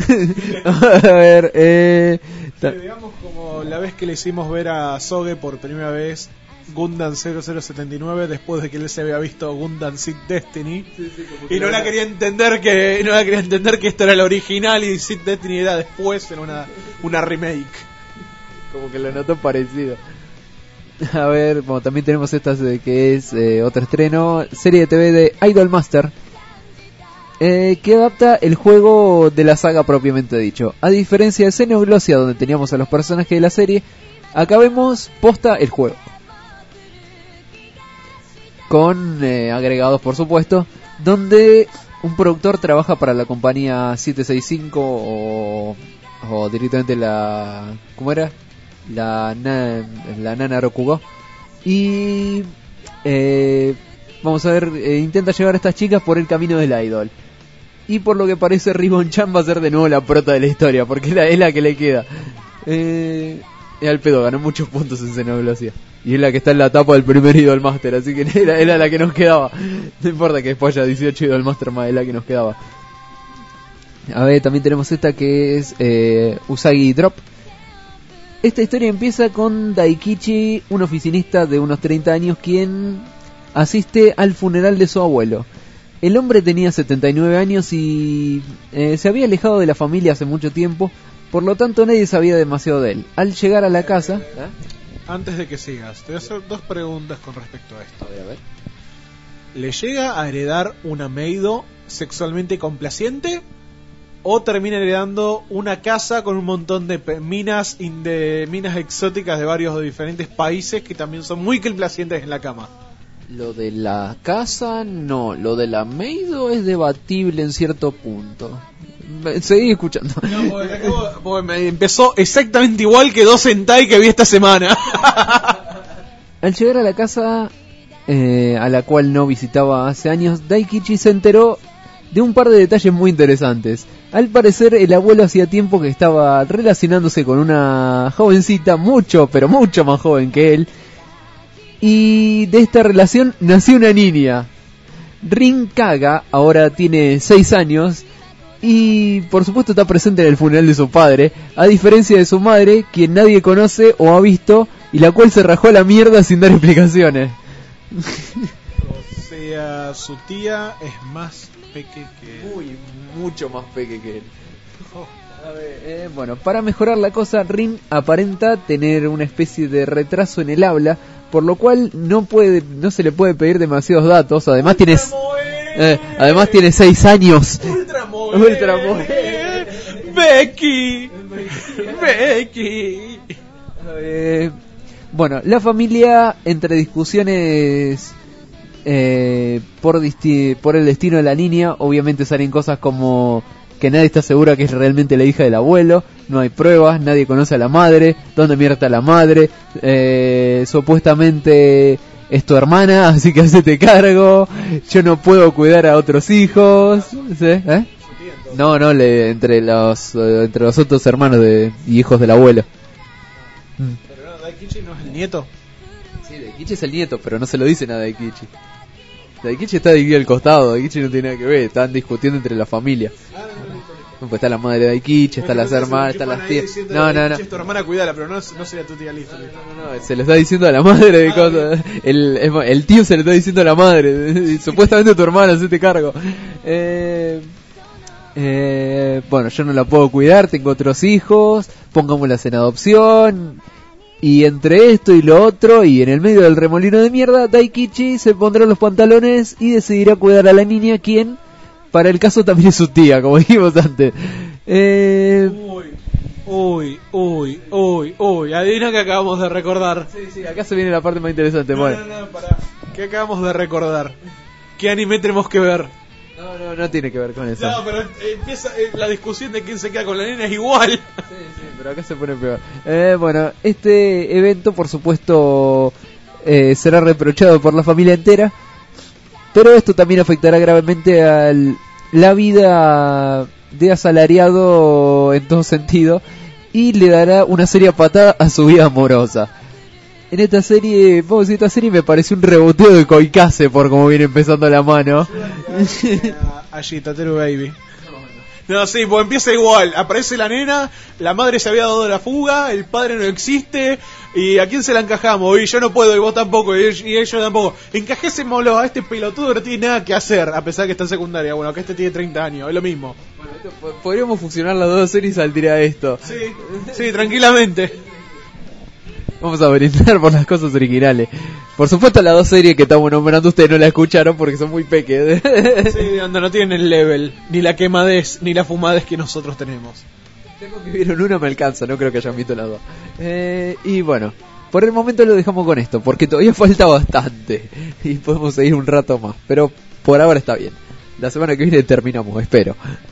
A ver, eh... Sí, digamos como la vez que le hicimos ver a Soge por primera vez Gundam cero cero setenta y nueve después de que él se había visto Gundam Seed Destiny. Sí, sí, y no la quería entender que no la quería entender que esto era el original y Seed Destiny era después en una una remake. Como que lo notó parecido. A ver, bueno, también tenemos esta de que es eh, otro estreno, serie de T V de Idol Master, eh, que adapta el juego de la saga propiamente dicho. A diferencia de Xenoglossia, donde teníamos a los personajes de la serie, acá vemos posta el juego. Con eh, agregados, por supuesto, donde un productor trabaja para la compañía siete seis cinco o, o directamente la... ¿cómo era? La, na, la Nana Rokugo. Y eh, vamos a ver, eh, intenta llevar a estas chicas por el camino del idol. Y por lo que parece, Ribbon-chan va a ser de nuevo la prota de la historia, porque es la, es la que le queda. Eh, es al pedo, ganó muchos puntos en Xenoglossia. Y es la que está en la tapa del primer Idol Master, así que era, era la que nos quedaba. No importa que después haya dieciocho Idol Master más, es la que nos quedaba. A ver, también tenemos esta que es eh, Usagi Drop. Esta historia empieza con Daikichi, un oficinista de unos treinta años, quien asiste al funeral de su abuelo. El hombre tenía setenta y nueve años y eh, se había alejado de la familia hace mucho tiempo, por lo tanto nadie sabía demasiado de él. Al llegar a la casa... ¿eh? Antes de que sigas, te voy a hacer dos preguntas con respecto a esto. A ver, a ver. ¿Le llega a heredar un ameido sexualmente complaciente? ¿O termina heredando una casa con un montón de pe- minas in- de minas exóticas de varios diferentes países que también son muy complacientes en la cama? Lo de la casa, no. Lo del ameido es debatible en cierto punto. Me- Seguí escuchando. No, porque acabo- porque me empezó exactamente igual que dos hentai que vi esta semana. Al llegar a la casa, eh, a la cual no visitaba hace años, Daikichi se enteró de un par de detalles muy interesantes. Al parecer, el abuelo hacía tiempo que estaba relacionándose con una jovencita mucho, pero mucho más joven que él. Y de esta relación nació una niña. Rin Kaga ahora tiene seis años y por supuesto está presente en el funeral de su padre, a diferencia de su madre, quien nadie conoce o ha visto y la cual se rajó a la mierda sin dar explicaciones. O sea, su tía es más peque que... Muy, mucho más peque que él. A ver, eh, bueno, para mejorar la cosa, Rin aparenta tener una especie de retraso en el habla, por lo cual no puede, no se le puede pedir demasiados datos. Además tiene, eh, además tiene seis años. Ultramoe. Ultramoe. Becky. Becky. Eh, bueno, la familia, entre discusiones eh, por, disti- por el destino de la niña, obviamente salen cosas como que nadie está segura que es realmente la hija del abuelo, no hay pruebas, nadie conoce a la madre, dónde mierda está la madre, eh, supuestamente es tu hermana, así que hacete cargo, yo no puedo cuidar a otros hijos, ¿sí? ¿Eh? No, no, le, entre los eh, entre los otros hermanos de, y hijos del abuelo. Pero no, Daikichi no es el nieto. Sí, Daikichi es el nieto, pero no se lo dicen a Daikichi. Daikichi está dividido al costado, Daikichi no tiene nada que ver, están discutiendo entre la familia. Pues está la madre de Daikichi, está las hermanas, están las tías. No, no, no. Es tu hermana, cuidala, pero no, no sería tu tía, listo. listo. No, no, se lo está diciendo a la madre de cosas. El, es más, el tío se lo está diciendo a la madre. Supuestamente tu hermana, hacete cargo. Eh, eh, bueno, yo no la puedo cuidar, tengo otros hijos, pongámoslas en adopción. Y entre esto y lo otro, y en el medio del remolino de mierda, Daikichi se pondrá los pantalones y decidirá cuidar a la niña, quien, para el caso, también es su tía, como dijimos antes. Eh... Uy, uy, uy, uy, uy. Adivina que acabamos de recordar. Sí, sí, acá se viene la parte más interesante. No, bueno. no, no, pará. ¿Qué acabamos de recordar? ¿Qué anime tenemos que ver? No, no, no tiene que ver con eso. No, pero empieza eh, la discusión de quién se queda con la nena es igual. Sí, sí, pero acá se pone peor. Eh, bueno, este evento, por supuesto, eh, será reprochado por la familia entera, pero esto también afectará gravemente a la vida de asalariado en todo sentido y le dará una seria patada a su vida amorosa. En esta serie, vamos a decir, esta serie me pareció un reboteo de Koikase por cómo viene empezando la mano. Allí, Tateru Baby. No, sí, pues empieza igual. Aparece la nena, la madre se había dado la fuga, el padre no existe. ¿Y a quién se la encajamos? Y yo no puedo, y vos tampoco, y ellos, y ellos tampoco. Encajésemoslo a este pelotudo que no tiene nada que hacer, a pesar que está en secundaria. Bueno, que este tiene treinta años, es lo mismo. Bueno, esto, podríamos fusionar las dos series y saldría esto. Sí, sí, tranquilamente. Vamos a brindar por las cosas originales. Por supuesto, las dos series que estamos nombrando ustedes no la escucharon porque son muy pequeñas. Sí, donde no tienen el level, ni la quemadez, ni la fumadez que nosotros tenemos. Tengo que vieron una, me alcanza, no creo que hayan visto las dos. Eh, y bueno, por el momento lo dejamos con esto, porque todavía falta bastante. Y podemos seguir un rato más, pero por ahora está bien. La semana que viene terminamos, espero.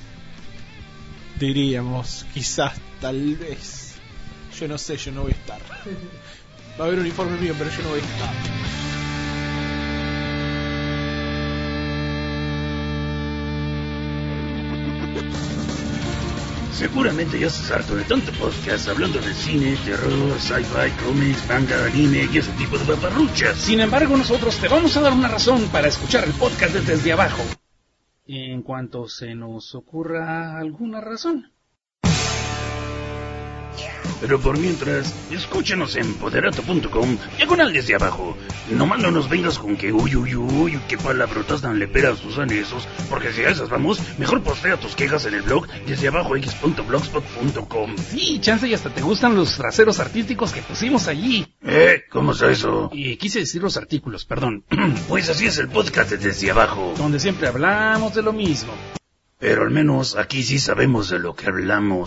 Diríamos, quizás, tal vez. Yo no sé, yo no voy a estar. Va a haber un informe mío, pero yo no voy a estar. Seguramente ya estás harto de tanto podcast hablando de cine, terror, sci-fi, cómics, manga, anime y ese tipo de paparruchas. Sin embargo, nosotros te vamos a dar una razón para escuchar el podcast desde abajo. en cuanto se nos ocurra alguna razón. Pero por mientras, escúchenos en poderato punto com, diagonal desde abajo. Nomás no nos vengas con que uy, uy, uy, qué palabrotas tan leperas usan esos, porque si a esas vamos, mejor postea tus quejas en el blog desde abajo x punto blogspot punto com. Sí, chance y hasta te gustan los traseros artísticos que pusimos allí. ¿Eh? ¿Cómo está eso? Y quise decir los artículos, perdón. Pues así es el podcast de Desde Abajo, donde siempre hablamos de lo mismo. Pero al menos aquí sí sabemos de lo que hablamos.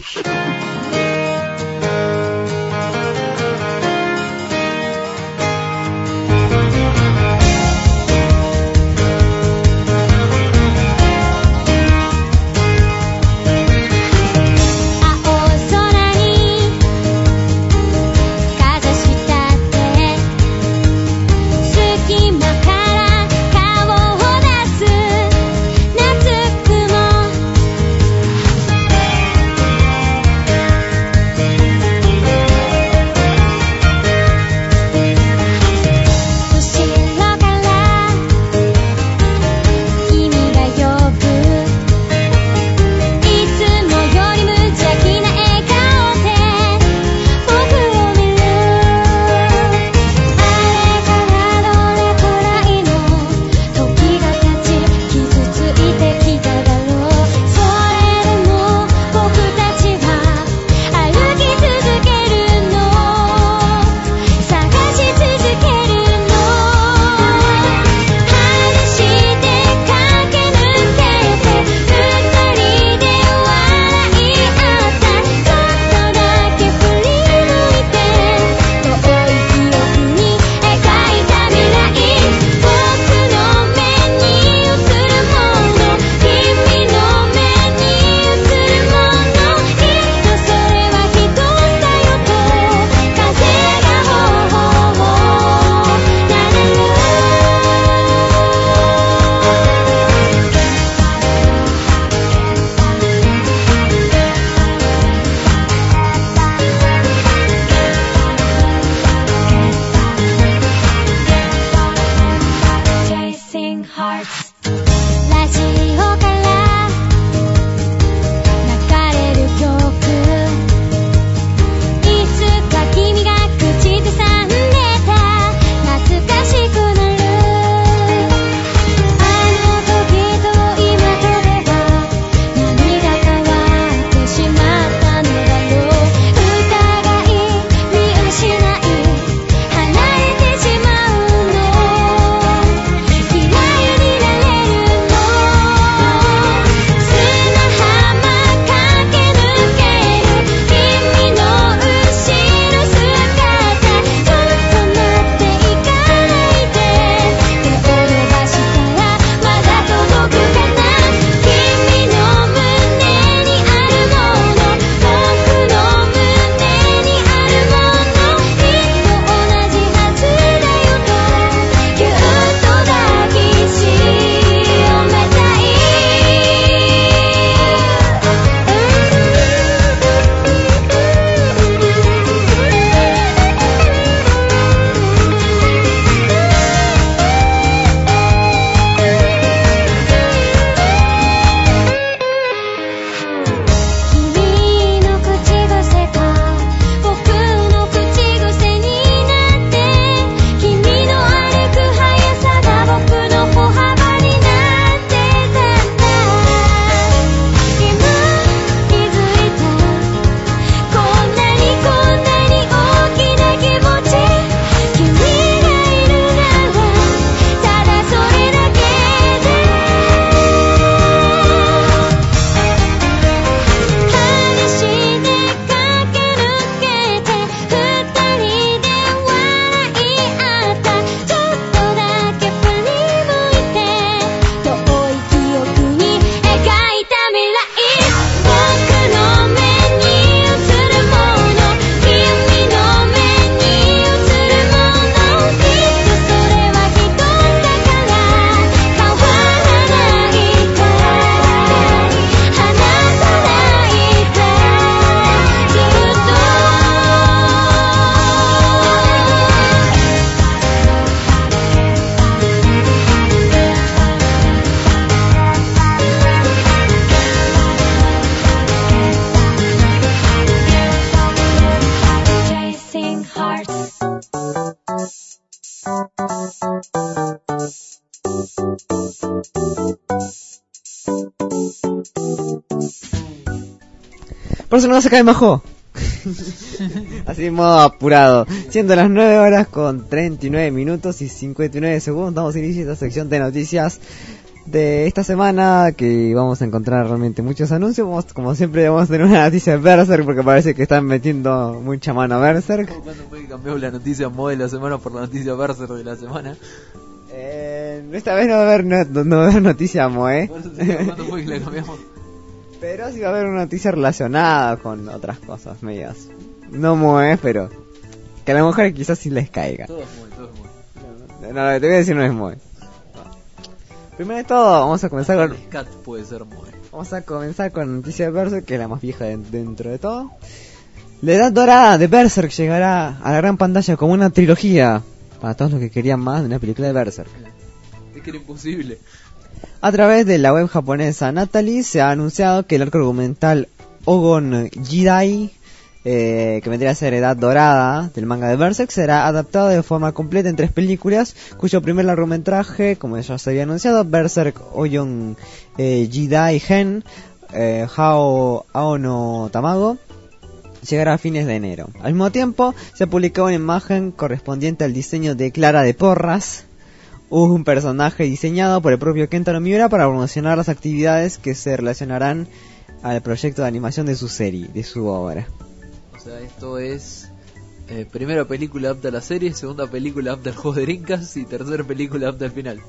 Por eso no se cae majo. Así en modo apurado. Siendo las nueve horas con treinta y nueve minutos y cincuenta y nueve segundos, damos inicio a esta sección de noticias de esta semana, que vamos a encontrar realmente muchos anuncios. Vamos, como siempre, vamos a tener una noticia de Berserk, porque parece que están metiendo mucha mano a Berserk. ¿Cuándo fue que cambió la noticia Moe de la semana por la noticia Berserk de la semana? Eh, esta vez no va a haber, no, no va a haber noticia Moe. ¿Cuándo fue que la cambiamos? Pero sí va a haber una noticia relacionada con otras cosas medias. No Moe, pero que a la mujer quizás sí les caiga. Todo es Moe, todo es Moe. No, no, te voy a decir no es Moe. Primero de todo, vamos a comenzar con... Cat puede ser Moe. Vamos a comenzar con Noticias de Berserk, que es la más vieja de, dentro de todo. La edad dorada de Berserk llegará a la gran pantalla como una trilogía para todos los que querían más de una película de Berserk. Es que era imposible. A través de la web japonesa Natalie se ha anunciado que el arco argumental Ogon Jidai, eh, que vendría a ser Edad Dorada del manga de Berserk, será adaptado de forma completa en tres películas, cuyo primer largometraje, como ya se había anunciado, Berserk Ogon eh, Jidai Gen eh, Hao Aono Tamago, llegará a fines de enero. Al mismo tiempo, se ha publicado una imagen correspondiente al diseño de Clara de Porras, un personaje diseñado por el propio Kentaro Miura para promocionar las actividades que se relacionarán al proyecto de animación de su serie, de su obra. O sea, esto es eh, primera película apta a la serie, segunda película apta al juego de Drinkas y tercera película apta al final.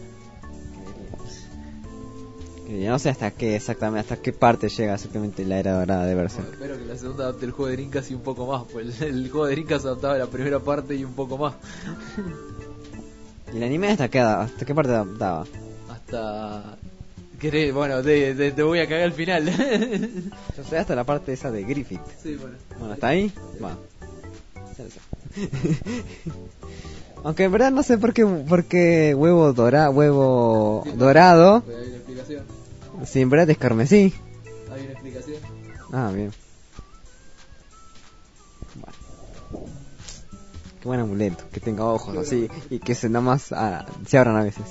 Yo no sé hasta qué exactamente, hasta qué parte llega exactamente la era dorada de Berserk. Bueno, espero que la segunda adapte el juego de Drinkas y un poco más, pues el, el juego de Drinkas adaptaba la primera parte y un poco más. ¿Y el anime hasta qué, hasta qué parte adaptaba? Hasta... ¿Querés? Bueno, te, te, te voy a cagar al final. Yo sé hasta la parte esa de Griffith. Sí, bueno. Bueno, ¿hasta ahí? Va. Aunque en verdad no sé por qué, por qué huevo dora, huevo sí, dorado. Hay una explicación. Sí, en verdad es carmesí. Hay una explicación. Ah, bien. Qué buen amuleto, que tenga ojos así y que se nada más ah, se abran a veces.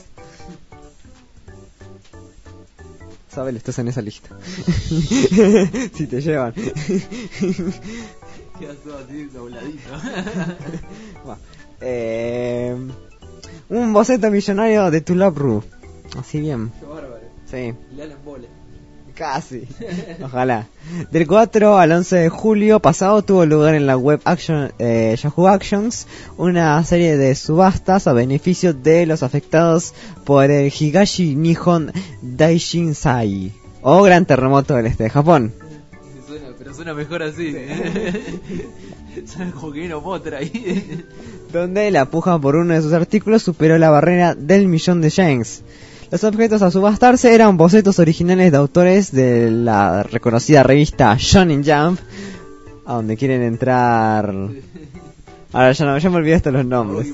Sabes, estás en esa lista. Si te llevan. Quedas todo así dobladito. Bueno, eh, un boceto millonario de Tulapru. Así bien. Qué bárbaro. Sí. Le dan embole. Casi. Ojalá. Del cuatro al once de julio pasado tuvo lugar en la web Action, eh, Yahoo Actions una serie de subastas a beneficio de los afectados por el Higashi Nihon Daishinsai, o Gran Terremoto del Este de Japón. Suena, pero suena mejor así. Suena como que vino Motra ahí. Donde la puja por uno de sus artículos superó la barrera del millón de yens. Los objetos a subastarse eran bocetos originales de autores de la reconocida revista Shonen Jump, a donde quieren entrar... Ahora ya no, ya me olvidé hasta los nombres.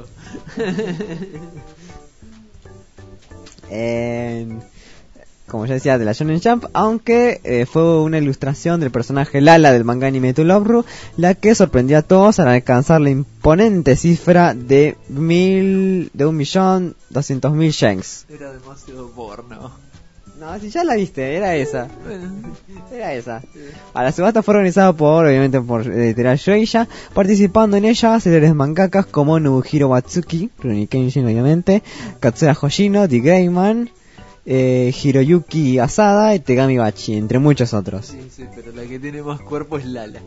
En... Como ya decía, de la Shonen Jump, aunque eh, fue una ilustración del personaje Lala del manga anime To Love Ru, la que sorprendió a todos al alcanzar la imponente cifra de mil, de un millón doscientos mil yens. Era demasiado porno. No, si ya la viste, era esa. Era esa. A la subasta fue organizada por, obviamente, por Editorial Shueisha, participando en ella célebres mangakas como Nobuhiro Watsuki, Rurouni Kenshin obviamente, Katsura Hoshino, The Greyman, Eh, Hiroyuki Asada y Tegami Bachi, entre muchos otros. Sí, sí, pero la que tiene más cuerpo es Lala.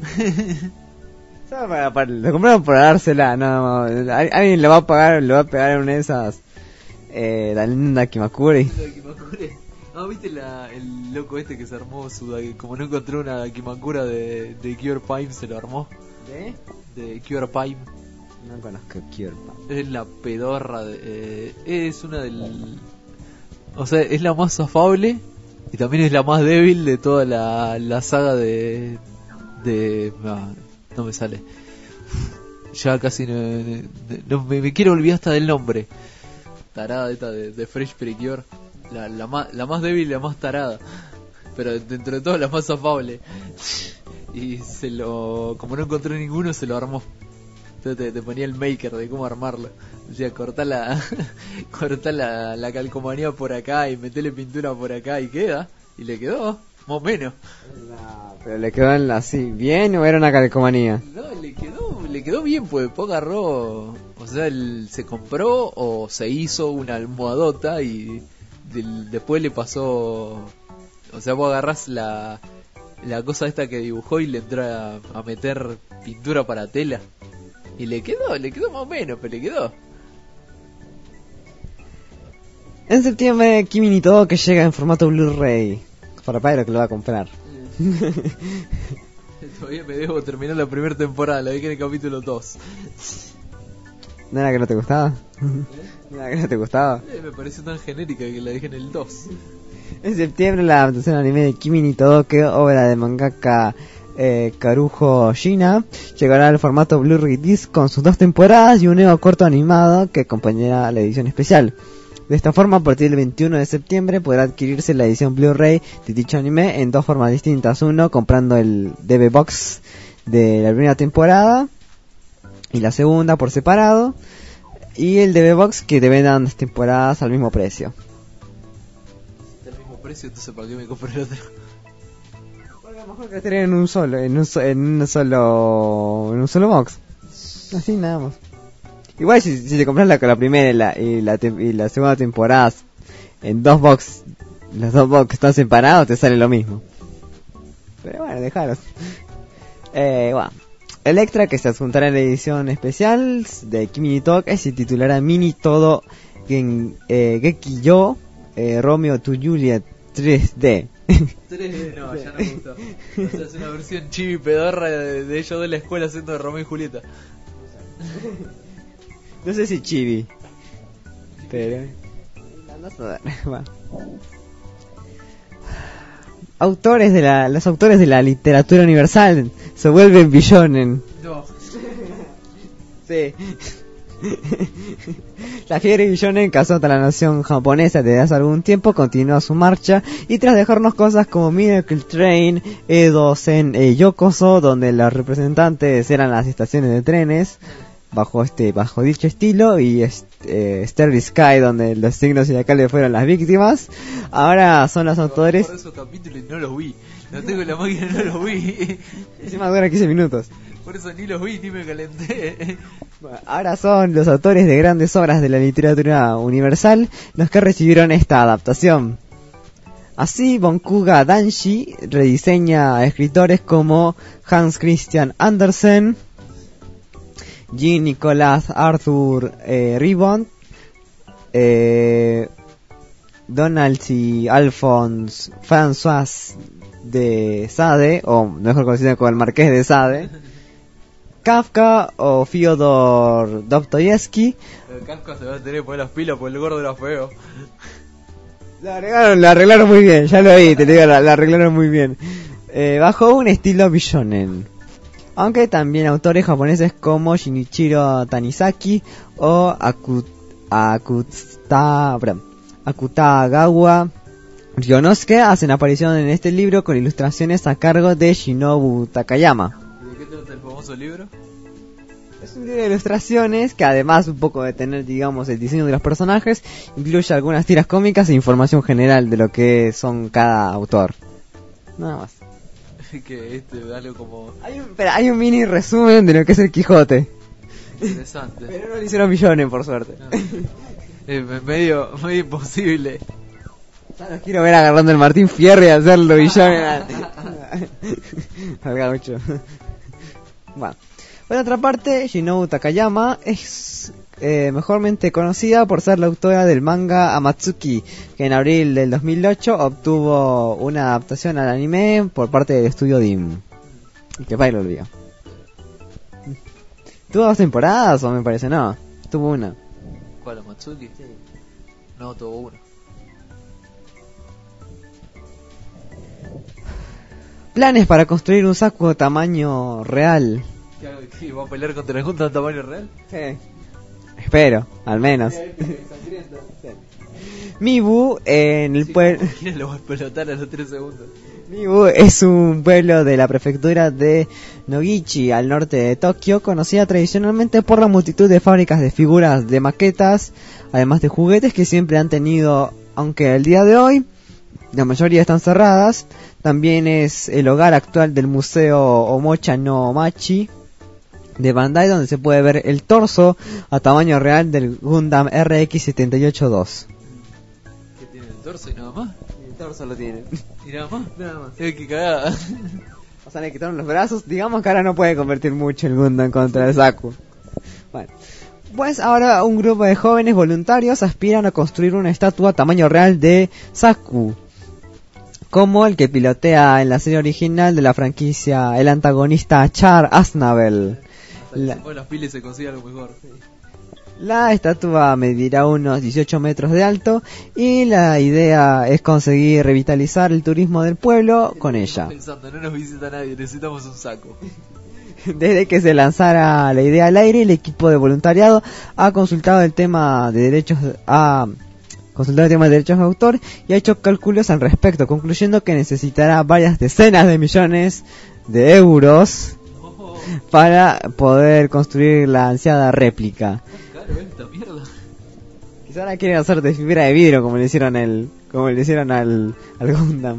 para, para, lo compraron por dársela, no, alguien le va a pagar, le va a pegar en una de esas eh, Dalinda Kimakure. Ah, ¿viste la, el loco este que se armó su, como no encontró una Kimakura de, de Cure Pime, se lo armó? ¿De? De Cure Pime. No conozco Cure Pime. Es la pedorra de, eh, es una del... O sea, es la más afable y también es la más débil de toda la, la saga de... de no, no me sale. Ya casi no, no me, me quiero olvidar hasta del nombre. Tarada esta de, de Fresh Precure. La, la, más, la más débil y la más tarada. Pero dentro de todo la más afable. Y se lo... como no encontró ninguno, se lo armó. Entonces te, te ponía el maker de cómo armarlo. O sea, cortá la cortá la, la calcomanía por acá y metele pintura por acá y queda. Y le quedó. más o menos. No, pero le quedó en la, así bien o era una calcomanía. No, le quedó, le quedó bien, pues después agarró, o sea, él se compró o se hizo una almohadota y del- después le pasó, o sea, vos agarrás la, la cosa esta que dibujó y le entró a, a meter pintura para tela. Y le quedó, le quedó más o menos, pero le quedó. En septiembre, Kimi ni todo que llega en formato Blu-ray. Para Pyro que lo va a comprar. Todavía me debo terminar la primera temporada, la dejé en el capítulo dos. ¿No era que no te gustaba? ¿No era que no te gustaba? Eh, me pareció tan genérica que la dejé en el dos. En septiembre, la adaptación anime de Kimi ni Todoke, obra de mangaka eh, Karujo Shina, llegará al formato Blu-ray Disc con sus dos temporadas y un nuevo corto animado que acompañará la edición especial. De esta forma, a partir del veintiuno de septiembre podrá adquirirse la edición Blu-ray de dicho anime en dos formas distintas. Uno, comprando el D V Box de la primera temporada y la segunda por separado. Y el D V Box que te vendan las temporadas al mismo precio. Está al mismo precio, entonces ¿para qué me compré el otro? Porque a lo mejor que tener en un solo, en un, so- en un solo, en un solo box. Así nada más. Igual si, si te compras la, la primera y la, y, la te- y la segunda temporada en dos box, los dos box están separados, te sale lo mismo. Pero bueno, dejaros. Eh, bueno. El extra que se adjuntará en la edición especial de Kimi ni Todoke se titulará Mini Todo Gen, eh, Geki Yo eh, Romeo to Juliet tres D. tres, no, ya no me gustó. O sea, es una versión chibi pedorra de, de ellos de la escuela haciendo de Romeo y Julieta. No sé si chibi, pero no sé. Bueno. Autores de la, los autores de la literatura universal se vuelven billonen. No. Sí. La fiebre billonen que azota la nación japonesa desde hace algún tiempo continúa su marcha y tras dejarnos cosas como Miracle Train, Edo Zen e Yokoso, donde los representantes eran las estaciones de trenes bajo este bajo dicho estilo, y este, Starry Sky, donde los signos zodiacales fueron las víctimas, ahora son los autores. Por esos capítulos no los vi. No tengo la máquina, no los vi. Encima dura quince minutos. Por eso ni los vi ni me calenté. Bueno, ahora son los autores de grandes obras de la literatura universal los que recibieron esta adaptación. Así, Bonkuga Danshi rediseña a escritores como Hans Christian Andersen, Jean Nicolas Arthur eh, Ribon, eh, Donald y Alphonse François de Sade, o mejor conocido como el Marqués de Sade, Kafka o Fyodor Dostoyevsky. El casco se va a tener que poner las pilas porque el gordo era feo. La arreglaron, la arreglaron muy bien, ya lo vi, te digo, la, la arreglaron muy bien. Eh, bajo un estilo billonen. Aunque también autores japoneses como Shinichiro Tanizaki o Aku, Akuta, perdón, Akutagawa Ryonosuke hacen aparición en este libro con ilustraciones a cargo de Shinobu Takayama. ¿Y de qué trata el famoso libro? Es un libro de ilustraciones que, además un poco de tener, digamos, el diseño de los personajes, incluye algunas tiras cómicas e información general de lo que son cada autor. Nada más. Que este, algo como Hay un, pero hay un mini resumen de lo que es el Quijote. interesante. Pero no lo hicieron billones, por suerte. No. Eh, me- medio, medio imposible. Ya los quiero ver agarrando el Martín Fierro y hacerlo billones. Salga mucho. Bueno. Por otra parte, Shinobu Takayama es eh, mejormente conocida por ser la autora del manga Amatsuki, que en abril del dos mil ocho obtuvo una adaptación al anime por parte del estudio D I M. Que Pai lo olvidó. ¿Tuvo dos temporadas o me parece? No, tuvo una. ¿Cuál, Amatsuki? Sí. No, tuvo uno. Planes para construir un saco tamaño real. ¿Qué, qué, va a pelear contra el Junta en tamaño real? Sí. Espero, al menos. Mibu, en el pueblo... ¿Quién lo va a pelotar a los tres segundos? Mibu es un pueblo de la prefectura de Nogichi, al norte de Tokio, conocida tradicionalmente por la multitud de fábricas de figuras de maquetas, además de juguetes que siempre han tenido, aunque el día de hoy la mayoría están cerradas. también es el hogar actual del Museo Omocha no Machi de Bandai, donde se puede ver el torso a tamaño real del Gundam R X setenta y ocho dos. ¿Qué tiene el torso y nada más? El torso lo tiene. ¿Y nada más? Nada más. Eh, qué cagada. O sea, le quitaron los brazos. Digamos que ahora no puede convertir mucho el Gundam contra el Zaku. Bueno. Pues ahora un grupo de jóvenes voluntarios aspiran a construir una estatua a tamaño real de Zaku, como el que pilotea en la serie original de la franquicia el antagonista Char Aznable. La... Se ponen las pilas y se consigue algo mejor. La estatua medirá unos dieciocho metros de alto y la idea es conseguir revitalizar el turismo del pueblo con ella. Pensando, no nos visita nadie, necesitamos un saco. Desde que se lanzara la idea al aire, el equipo de voluntariado ha consultado el tema de derechos ha consultado el tema de derechos de autor y ha hecho cálculos al respecto, concluyendo que necesitará varias decenas de millones de euros para poder construir la ansiada réplica. Claro, esta mierda. Quizá ahora quieren hacer de fibra de vidrio como le hicieron el, como le hicieron al, al Gundam.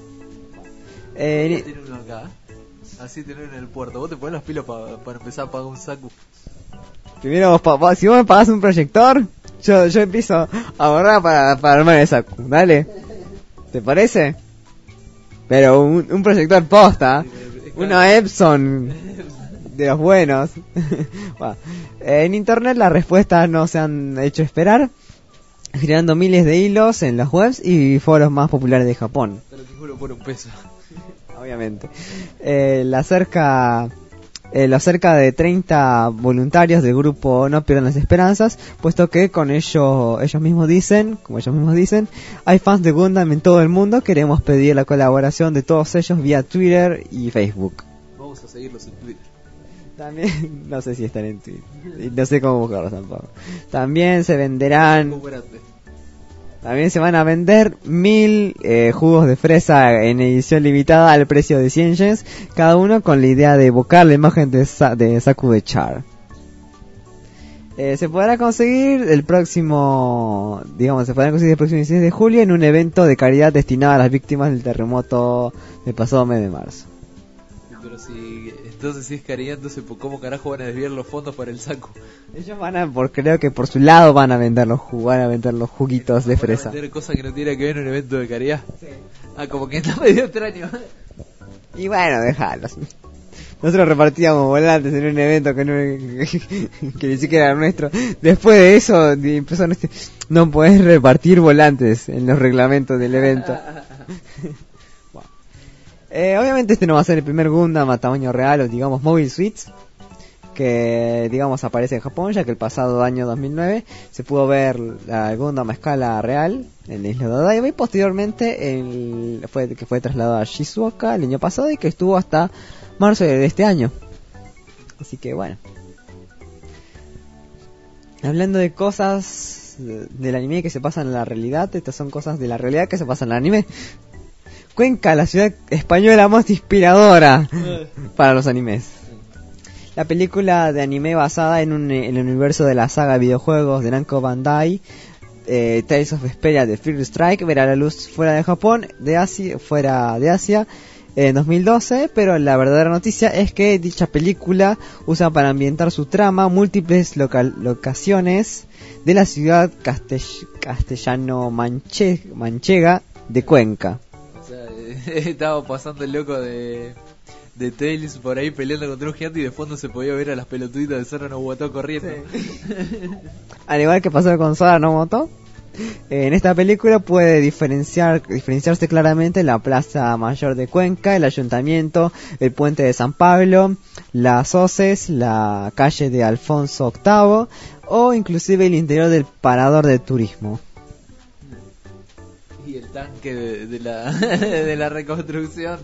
Eh, tiene uno acá. Así tener en el puerto. Vos te pones las pilas para pa empezar a pagar un saco. Primero vos, pa, pa, si vos me pagás un proyector, yo, yo empiezo a ahorrar para, para armar el saco. Dale. ¿Te parece? Pero un, un proyector posta. Uno Epson de los buenos. Bueno, en internet las respuestas no se han hecho esperar, generando miles de hilos en las webs y foros más populares de Japón. Te lo juro por un peso. Obviamente. Eh, la cerca, eh, los cerca de treinta voluntarios del grupo no pierden las esperanzas, puesto que con ellos, ellos mismos dicen, como ellos mismos dicen, hay fans de Gundam en todo el mundo, queremos pedir la colaboración de todos ellos vía Twitter y Facebook. Vamos a seguirlos en Twitter. También, no sé si están en Twitter, y no sé cómo buscarlos tampoco. También se venderán... También se van a vender mil eh, jugos de fresa en edición limitada al precio de cien yens, cada uno con la idea de evocar la imagen de, Sa- de Zaku de Char. Eh, se podrá conseguir el próximo, digamos, se podrá conseguir el próximo dieciséis de julio en un evento de caridad destinado a las víctimas del terremoto del pasado mes de marzo. Pero si, entonces si es caridad, entonces ¿cómo carajo van a desviar los fondos para el saco? Ellos van a, por, creo que por su lado van a vender los, ju- van a vender los juguitos de fresa. ¿Van a vender cosas que no tienen que ver en un evento de caridad? Sí. Ah, como que está medio extraño. Y bueno, déjalos. Nosotros repartíamos volantes en un evento que no, que ni siquiera era nuestro. Después de eso empezó a decir, no podés repartir volantes en los reglamentos del evento. Bueno. eh, obviamente este no va a ser el primer Gundam a tamaño real o digamos Mobile Suits que digamos aparece en Japón, ya que el pasado año dos mil nueve se pudo ver la Gundam a escala real en la isla de Odaiba y posteriormente el, fue, que fue trasladado a Shizuoka el año pasado y que estuvo hasta marzo de este año. Así que bueno, hablando de cosas del anime que se pasan en la realidad, estas son cosas de la realidad que se pasan en el anime. Cuenca, la ciudad española más inspiradora para los animes. La película de anime basada en, un, en el universo de la saga de videojuegos de Namco Bandai, eh, Tales of Vesperia de First Strike, verá la luz fuera de Japón, de Asia, fuera de Asia, en dos mil doce, pero la verdadera noticia es que dicha película usa para ambientar su trama múltiples local, locaciones de la ciudad castell- castellano-manchega de Cuenca. O sea, eh, estaba pasando el loco de... de Tails por ahí peleando contra un gigante y de fondo se podía ver a las pelotuditas de Zora no Nobuto corriendo. Sí. Al igual que pasó con Zora Nobuto, en esta película puede diferenciar diferenciarse claramente la Plaza Mayor de Cuenca, el Ayuntamiento, el Puente de San Pablo, las hoces, la calle de Alfonso octavo o inclusive el interior del parador de turismo. Y el tanque de, de la de la reconstrucción.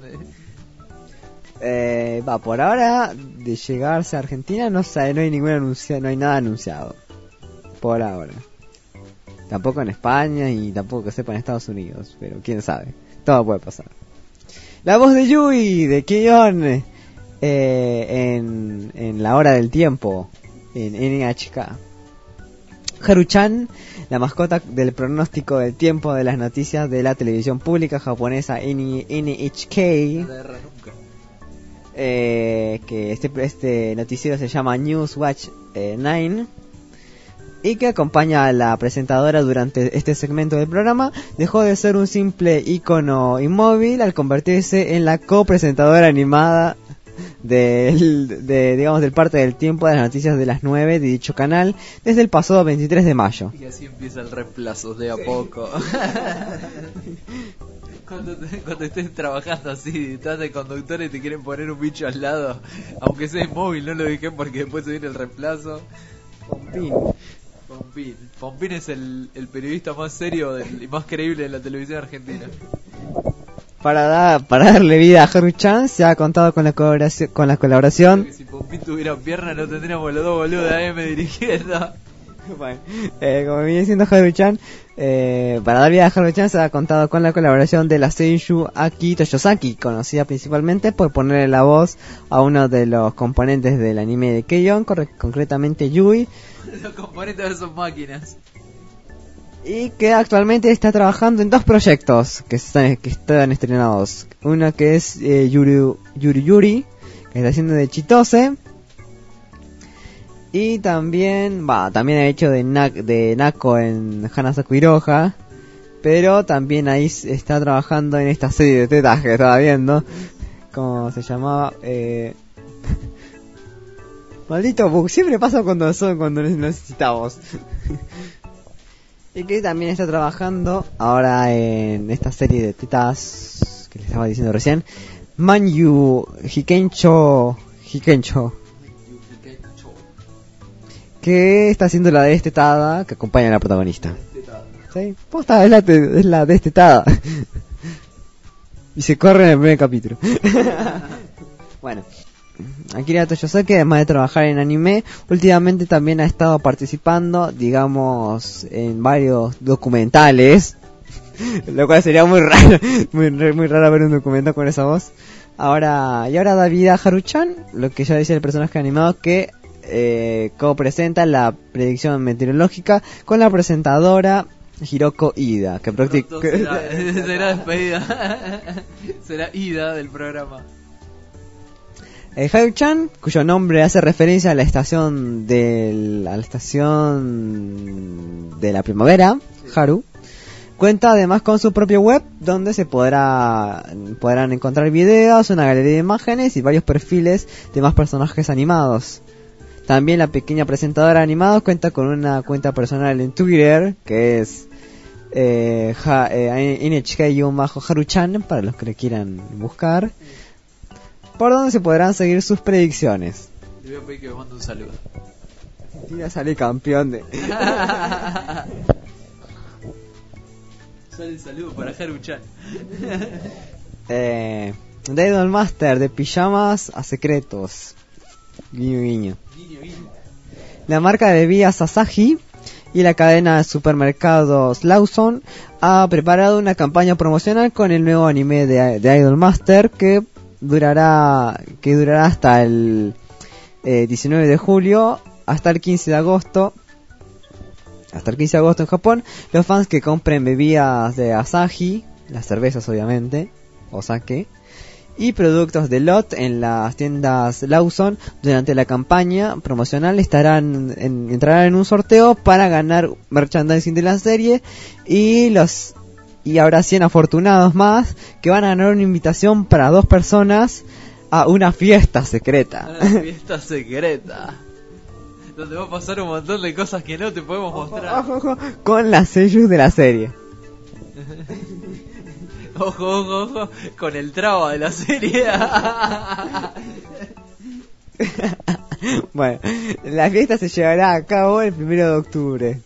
Eh, va, por ahora de llegarse a Argentina no sabe, no hay ningún anuncio, no hay nada anunciado. Por ahora. Tampoco en España y tampoco que sepa en Estados Unidos, pero quién sabe, todo puede pasar. La voz de Yui de Kion eh, en, en La Hora del Tiempo en N H K. Haru-chan, la mascota del pronóstico del tiempo de las noticias de la televisión pública japonesa N H K. Eh, que este, este noticiero se llama Newswatch eh, nueve, y que acompaña a la presentadora durante este segmento del programa. Dejó de ser un simple icono inmóvil al convertirse en la copresentadora animada del, de, digamos, del parte del tiempo de las noticias de las nueve de dicho canal desde el pasado veintitrés de mayo. Y así empieza el reemplazo de a poco. Cuando, te, cuando estés trabajando así, estás de conductor y te quieren poner un bicho al lado, aunque sea móvil, no lo dije porque después se viene el reemplazo. Pompín. Pompín. Pompín es el, el periodista más serio del, y más creíble de la televisión argentina. Para, da, para darle vida a Haru-chan se ha contado con la colaboración, con la colaboración. Si Pompín tuviera piernas no tendríamos los dos boludos de A M dirigiendo. Bueno, eh, como viene diciendo Haru-chan, eh, para dar vida a Haru-chan se ha contado con la colaboración de la seiyuu Aki Toshosaki, conocida principalmente por ponerle la voz a uno de los componentes del anime de Keion, concretamente Yui. Los componentes de sus máquinas. Y que actualmente está trabajando en dos proyectos que están, que están estrenados. Uno que es eh, Yuri, Yuri Yuri, que está haciendo de Chitose. Y también, va, también ha hecho de, Na- de Nako en Hanasaku Iroha. Pero también ahí está trabajando en esta serie de tetas que estaba viendo. ¿Cómo se llamaba? Eh... Maldito bug, siempre pasa cuando son cuando necesitamos. Y que también está trabajando ahora en esta serie de tetas que les estaba diciendo recién. Manyu Hikencho Hikencho, que está haciendo la destetada que acompaña a la protagonista. ¿Sí? Posta, es la, te- es la destetada. Y se corre en el primer capítulo. Bueno, Akira Toyosaki, además de trabajar en anime, últimamente también ha estado participando, digamos, en varios documentales, lo cual sería muy raro, muy, muy raro ver un documental con esa voz. Ahora, y ahora da vida a Haru-chan, lo que ya dice el personaje animado, que eh, co-presenta la predicción meteorológica con la presentadora Hiroko Ida, que prácticamente será, será despedida. Será Ida del programa. Eh, Haru-chan, cuyo nombre hace referencia a la estación del, a la estación de la primavera, Haru, cuenta además con su propio web donde se podrá podrán encontrar videos, una galería de imágenes y varios perfiles de más personajes animados. También la pequeña presentadora animada cuenta con una cuenta personal en Twitter que es eh, ha, eh, N H K-Haru-chan para los que le quieran buscar, por donde se podrán seguir sus predicciones. Le voy a pedir que me mande un saludo. Argentina sale campeón de... Sale el saludo para Haru-chan. eh, The Idol Master, de pijamas a secretos. Guiño guiño. Guiño, guiño. La marca de bebidas Asahi y la cadena de supermercados Lawson ha preparado una campaña promocional con el nuevo anime de, de Idol Master que durará que durará hasta el eh, diecinueve de julio hasta el quince de agosto. Hasta el quince de agosto en Japón. Los fans que compren bebidas de Asahi, las cervezas obviamente, o sake, y productos de Lot en las tiendas Lawson durante la campaña promocional estarán en, entrarán en un sorteo para ganar merchandising de la serie, y los y habrá cien afortunados más que van a ganar una invitación para dos personas a una fiesta secreta. Una fiesta secreta donde va a pasar un montón de cosas que no te podemos mostrar. Ojo, ojo, con las seiyuu de la serie. Ojo, ojo, ojo, con el traba de la serie. Bueno, la fiesta se llevará a cabo el primero de octubre.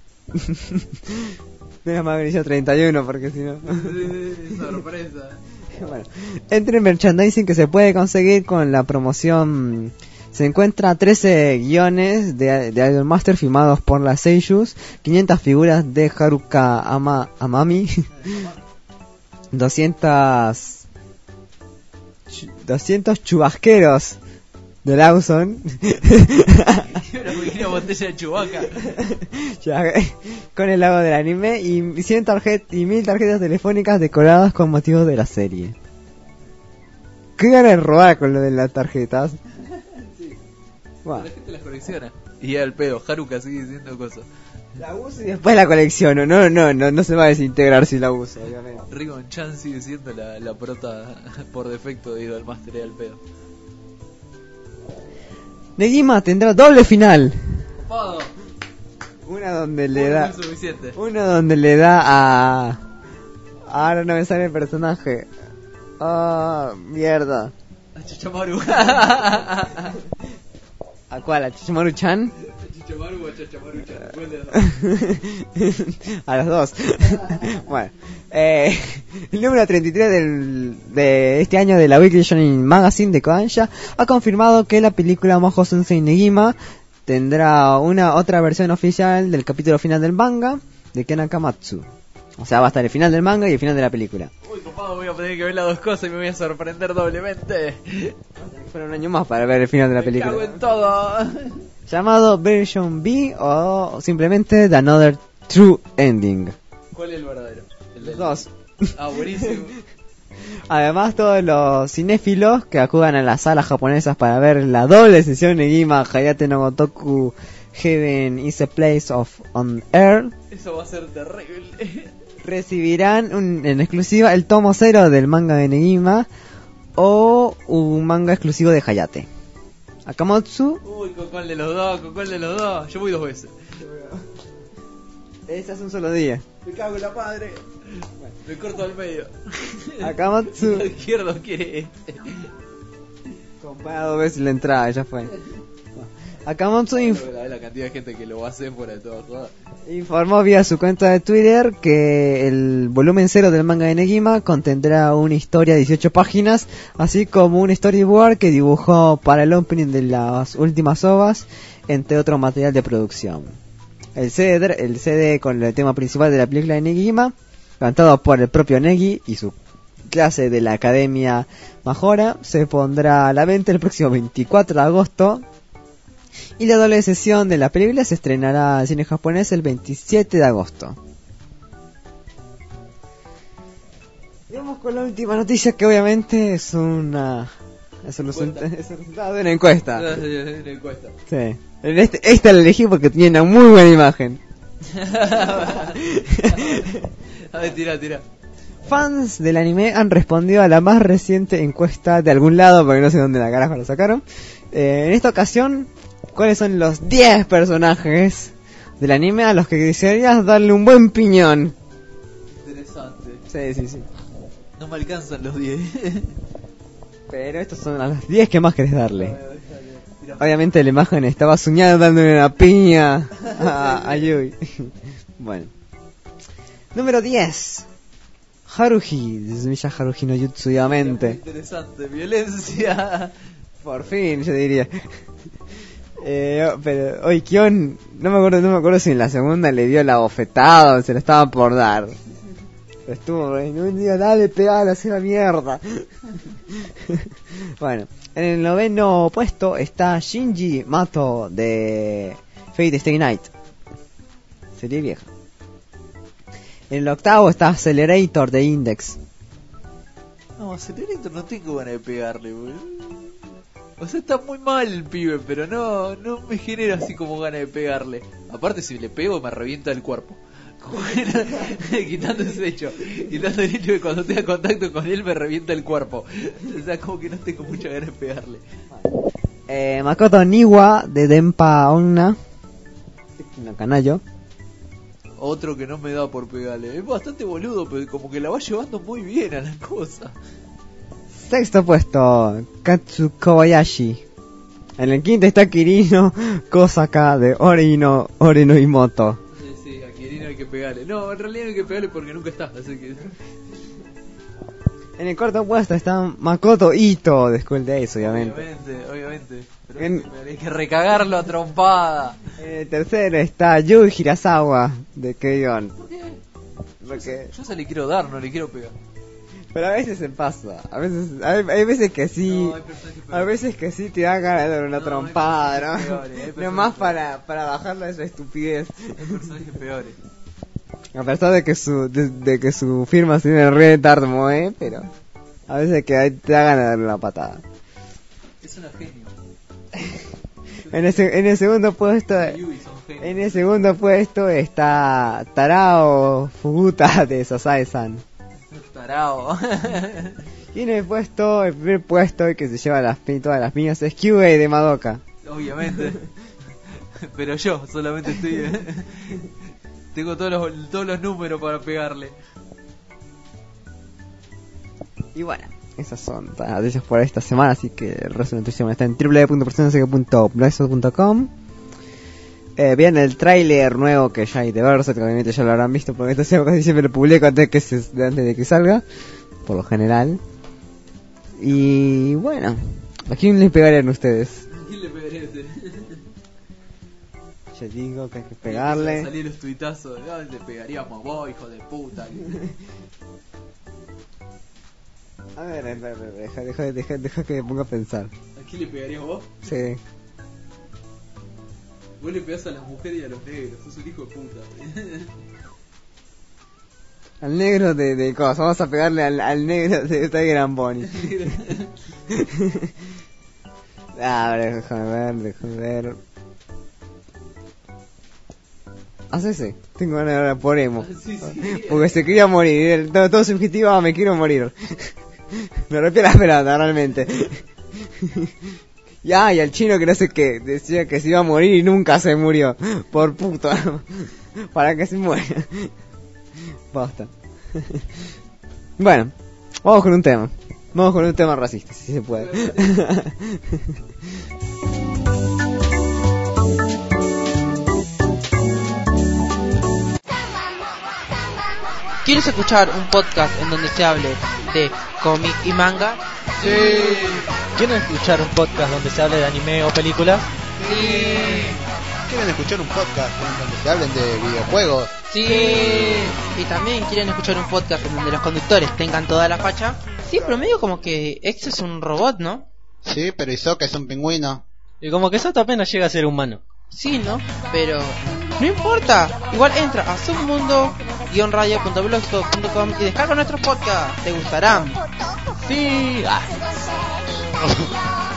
Menos mal que inició treinta y uno, porque si no... Sorpresa. Bueno, entre el merchandising que se puede conseguir con la promoción se encuentra trece guiones de, de Idol Master firmados por las seiyus, quinientas figuras de Haruka Ama, Amami, doscientos doscientos chubasqueros de Lawson. Una pequeña botella de Chewbacca. Ya, con el logo del anime y cien tarjet y mil tarjetas telefónicas decoradas con motivos de la serie. ¿Qué ganas de robar con lo de las tarjetas? Sí. Wow. La gente las colecciona. Y al pedo, Haruka sigue diciendo cosas. La uso y después la colecciono. No, no, no, no se va a desintegrar si la uso, obviamente. Rigon Chan sigue siendo la, la prota por defecto de Idol Master y al pedo. Negima tendrá doble final. Copado. Una donde le Uno da. es suficiente. Uno donde le da a. Ahora no me sale el personaje. Ah, mierda. A Chichamaru. ¿A cuál? ¿A Chichamaru-chan? Chichamaru o a Chichamaru-chan. ¿Cuál de los dos? A los dos. Bueno, eh, el número treinta y tres del, de este año de la Weekly Shonen Magazine de Kodansha ha confirmado que la película Mojo Sensei Negima tendrá una otra versión oficial del capítulo final del manga de Ken Akamatsu. O sea, va a estar el final del manga y el final de la película. Uy, copado, voy a tener que ver las dos cosas y me voy a sorprender doblemente. Fuera un año más para ver el final de la película. Me cago en todo. Llamado Version B o simplemente The Another True Ending. ¿Cuál es el verdadero? El Los del... dos. Ah, buenísimo. Además, todos los cinéfilos que acudan a las salas japonesas para ver la doble sesión Negima Hayate no Gotoku Heaven is a Place of on Earth Eso va a ser terrible. recibirán un, en exclusiva el tomo cero del manga de Negima o un manga exclusivo de Hayate. Akamatsu. Uy, ¿con cuál de los dos? ¿Con cuál de los dos? Yo voy dos veces. Ese es un solo día. Me cago en la madre. Bueno, me corto al medio. Akamatsu. El izquierdo quiere este. Compara dos veces la entrada, ya fue. Akamatsu inf- la, la cantidad de gente que lo va a hacer fuera de toda joda. informó vía su cuenta de Twitter que el volumen cero del manga de Negima contendrá una historia de dieciocho páginas, así como un storyboard que dibujó para el opening de las últimas ovas, entre otro material de producción. El C D, el C D con el tema principal de la película de Negima, cantado por el propio Negi y su clase de la Academia Majora, se pondrá a la venta el próximo veinticuatro de agosto. Y la doble sesión de la película se estrenará en cine japonés el veintisiete de agosto. Y vamos con la última noticia, que obviamente es una es el, resulta, es el resultado de una encuesta. Una encuesta. Sí. Este, esta la elegí porque tiene una muy buena imagen. A ver, tira, tira. Fans del anime han respondido a la más reciente encuesta de algún lado, porque no sé dónde la carajo la sacaron. Eh, en esta ocasión, ¿cuáles son los diez personajes del anime a los que desearías darle un buen piñón? Interesante. Sí, sí, sí. No me alcanzan los diez. Pero estos son las diez que más querés darle. Obviamente la imagen estaba soñada dándole una piña a, a Yui. Bueno. Número diez. Haruhi, Desmilla Haruhi no Jutsu, obviamente. Interesante, violencia. Por fin, yo diría. Eh, pero hoy Kion, no me acuerdo, no me acuerdo si en la segunda le dio la bofetada o se la estaba por dar. Pero estuvo, en un día, dale, pegale, hace la mierda. Bueno, en el noveno puesto está Shinji Mato de Fate Stay Night. Serie vieja. En el octavo está Accelerator de Index. No, Accelerator no tengo ganas de pegarle, boludo. O sea, está muy mal el pibe, pero no no me genera así como ganas de pegarle. Aparte, si le pego, me revienta el cuerpo. Quitando ese hecho, quitando el hecho de que cuando tenga contacto con él me revienta el cuerpo. O sea, como que no tengo muchas ganas de pegarle. Eh, Makoto Niwa de Denpa Onna. No, canayo. Otro que no me da por pegarle. Es bastante boludo, pero como que la va llevando muy bien a la cosa. Sexto puesto, Katsu Kobayashi. En el quinto está Kirino Kosaka de Orino Orino Imoto. Sí, sí, a Kirino hay que pegarle. No, en realidad no hay que pegarle porque nunca está, así que... En el cuarto puesto está Makoto Ito de School Days, obviamente. Obviamente, obviamente. Pero En... hay que recagarlo a trompada. En el tercero está Yui Hirasawa de Keion. ¿Por qué? Porque... Yo se le quiero dar, no le quiero pegar. Pero a veces se pasa, a veces, hay, hay veces que sí, no, a veces que sí te da ganas de dar una no, trompada, ¿no? Peores, nomás para, para bajarla de esa estupidez. Hay personajes peores. A pesar de que su, de, de que su firma tiene re tarmo, ¿eh? Pero a veces que te da ganas de darle una patada. Es una genio. En el, en el segundo puesto, en el segundo puesto está Tarao Fuguta de Sasae-san. Tarao. Y en el puesto, el primer puesto, el que se lleva las, todas las piñas es Kyuei de Madoka. Obviamente. Pero yo solamente estoy... Tengo todos los, todos los números para pegarle. Y bueno, esas son todas las noticias por esta semana, así que el resto de la noticia está en doble u doble u doble u punto personasega punto blogspot punto com. Eh, vean el tráiler nuevo que ya hay de Berserk, que obviamente ya lo habrán visto, porque esto casi siempre lo publico antes de, que se, antes de que salga, por lo general. Y bueno, ¿a quién le pegarían ustedes? ¿A quién le pegarían ustedes? Yo digo que hay que pegarle. Salir los tuitazos, ¿no? Le pegaríamos a vos, hijo de puta. A ver, a ver, a ver, deja, deja, deja, deja que me ponga a pensar. ¿A quién le pegarías vos? Sí. Vos le pegás a las mujeres y a los negros, sos un hijo de puta. Al negro de, de cosas, vamos a pegarle al, al negro de Tiger and Bonnie. A ver, déjame ver, déjame ver. Haz ese, tengo ganas de hablar por emo. Sí, sí. Porque se quería morir, todo, todo subjetivo, ah, me quiero morir. Me rompió la esperanza, realmente. Ya, y al chino que no sé qué, decía que se iba a morir y nunca se murió. Por puto. Para que se muera. Basta. Bueno, vamos con un tema. Vamos con un tema racista, si se puede. ¿Quieres escuchar un podcast en donde se hable de cómic y manga? Sí. ¿Quieren escuchar un podcast donde se hable de anime o películas? Sí. ¿Quieren escuchar un podcast donde se hablen de videojuegos? Sí. ¿Y también quieren escuchar un podcast en donde los conductores tengan toda la facha? Sí, pero medio como que X es un robot, ¿no? Sí, pero Hisoka es un pingüino. Y como que Soto apenas llega a ser humano. Sí, ¿no? Pero no importa. Igual entra a submundo guion radio punto blogspot punto com y descarga nuestros podcasts. Te gustarán. Sí. Ah.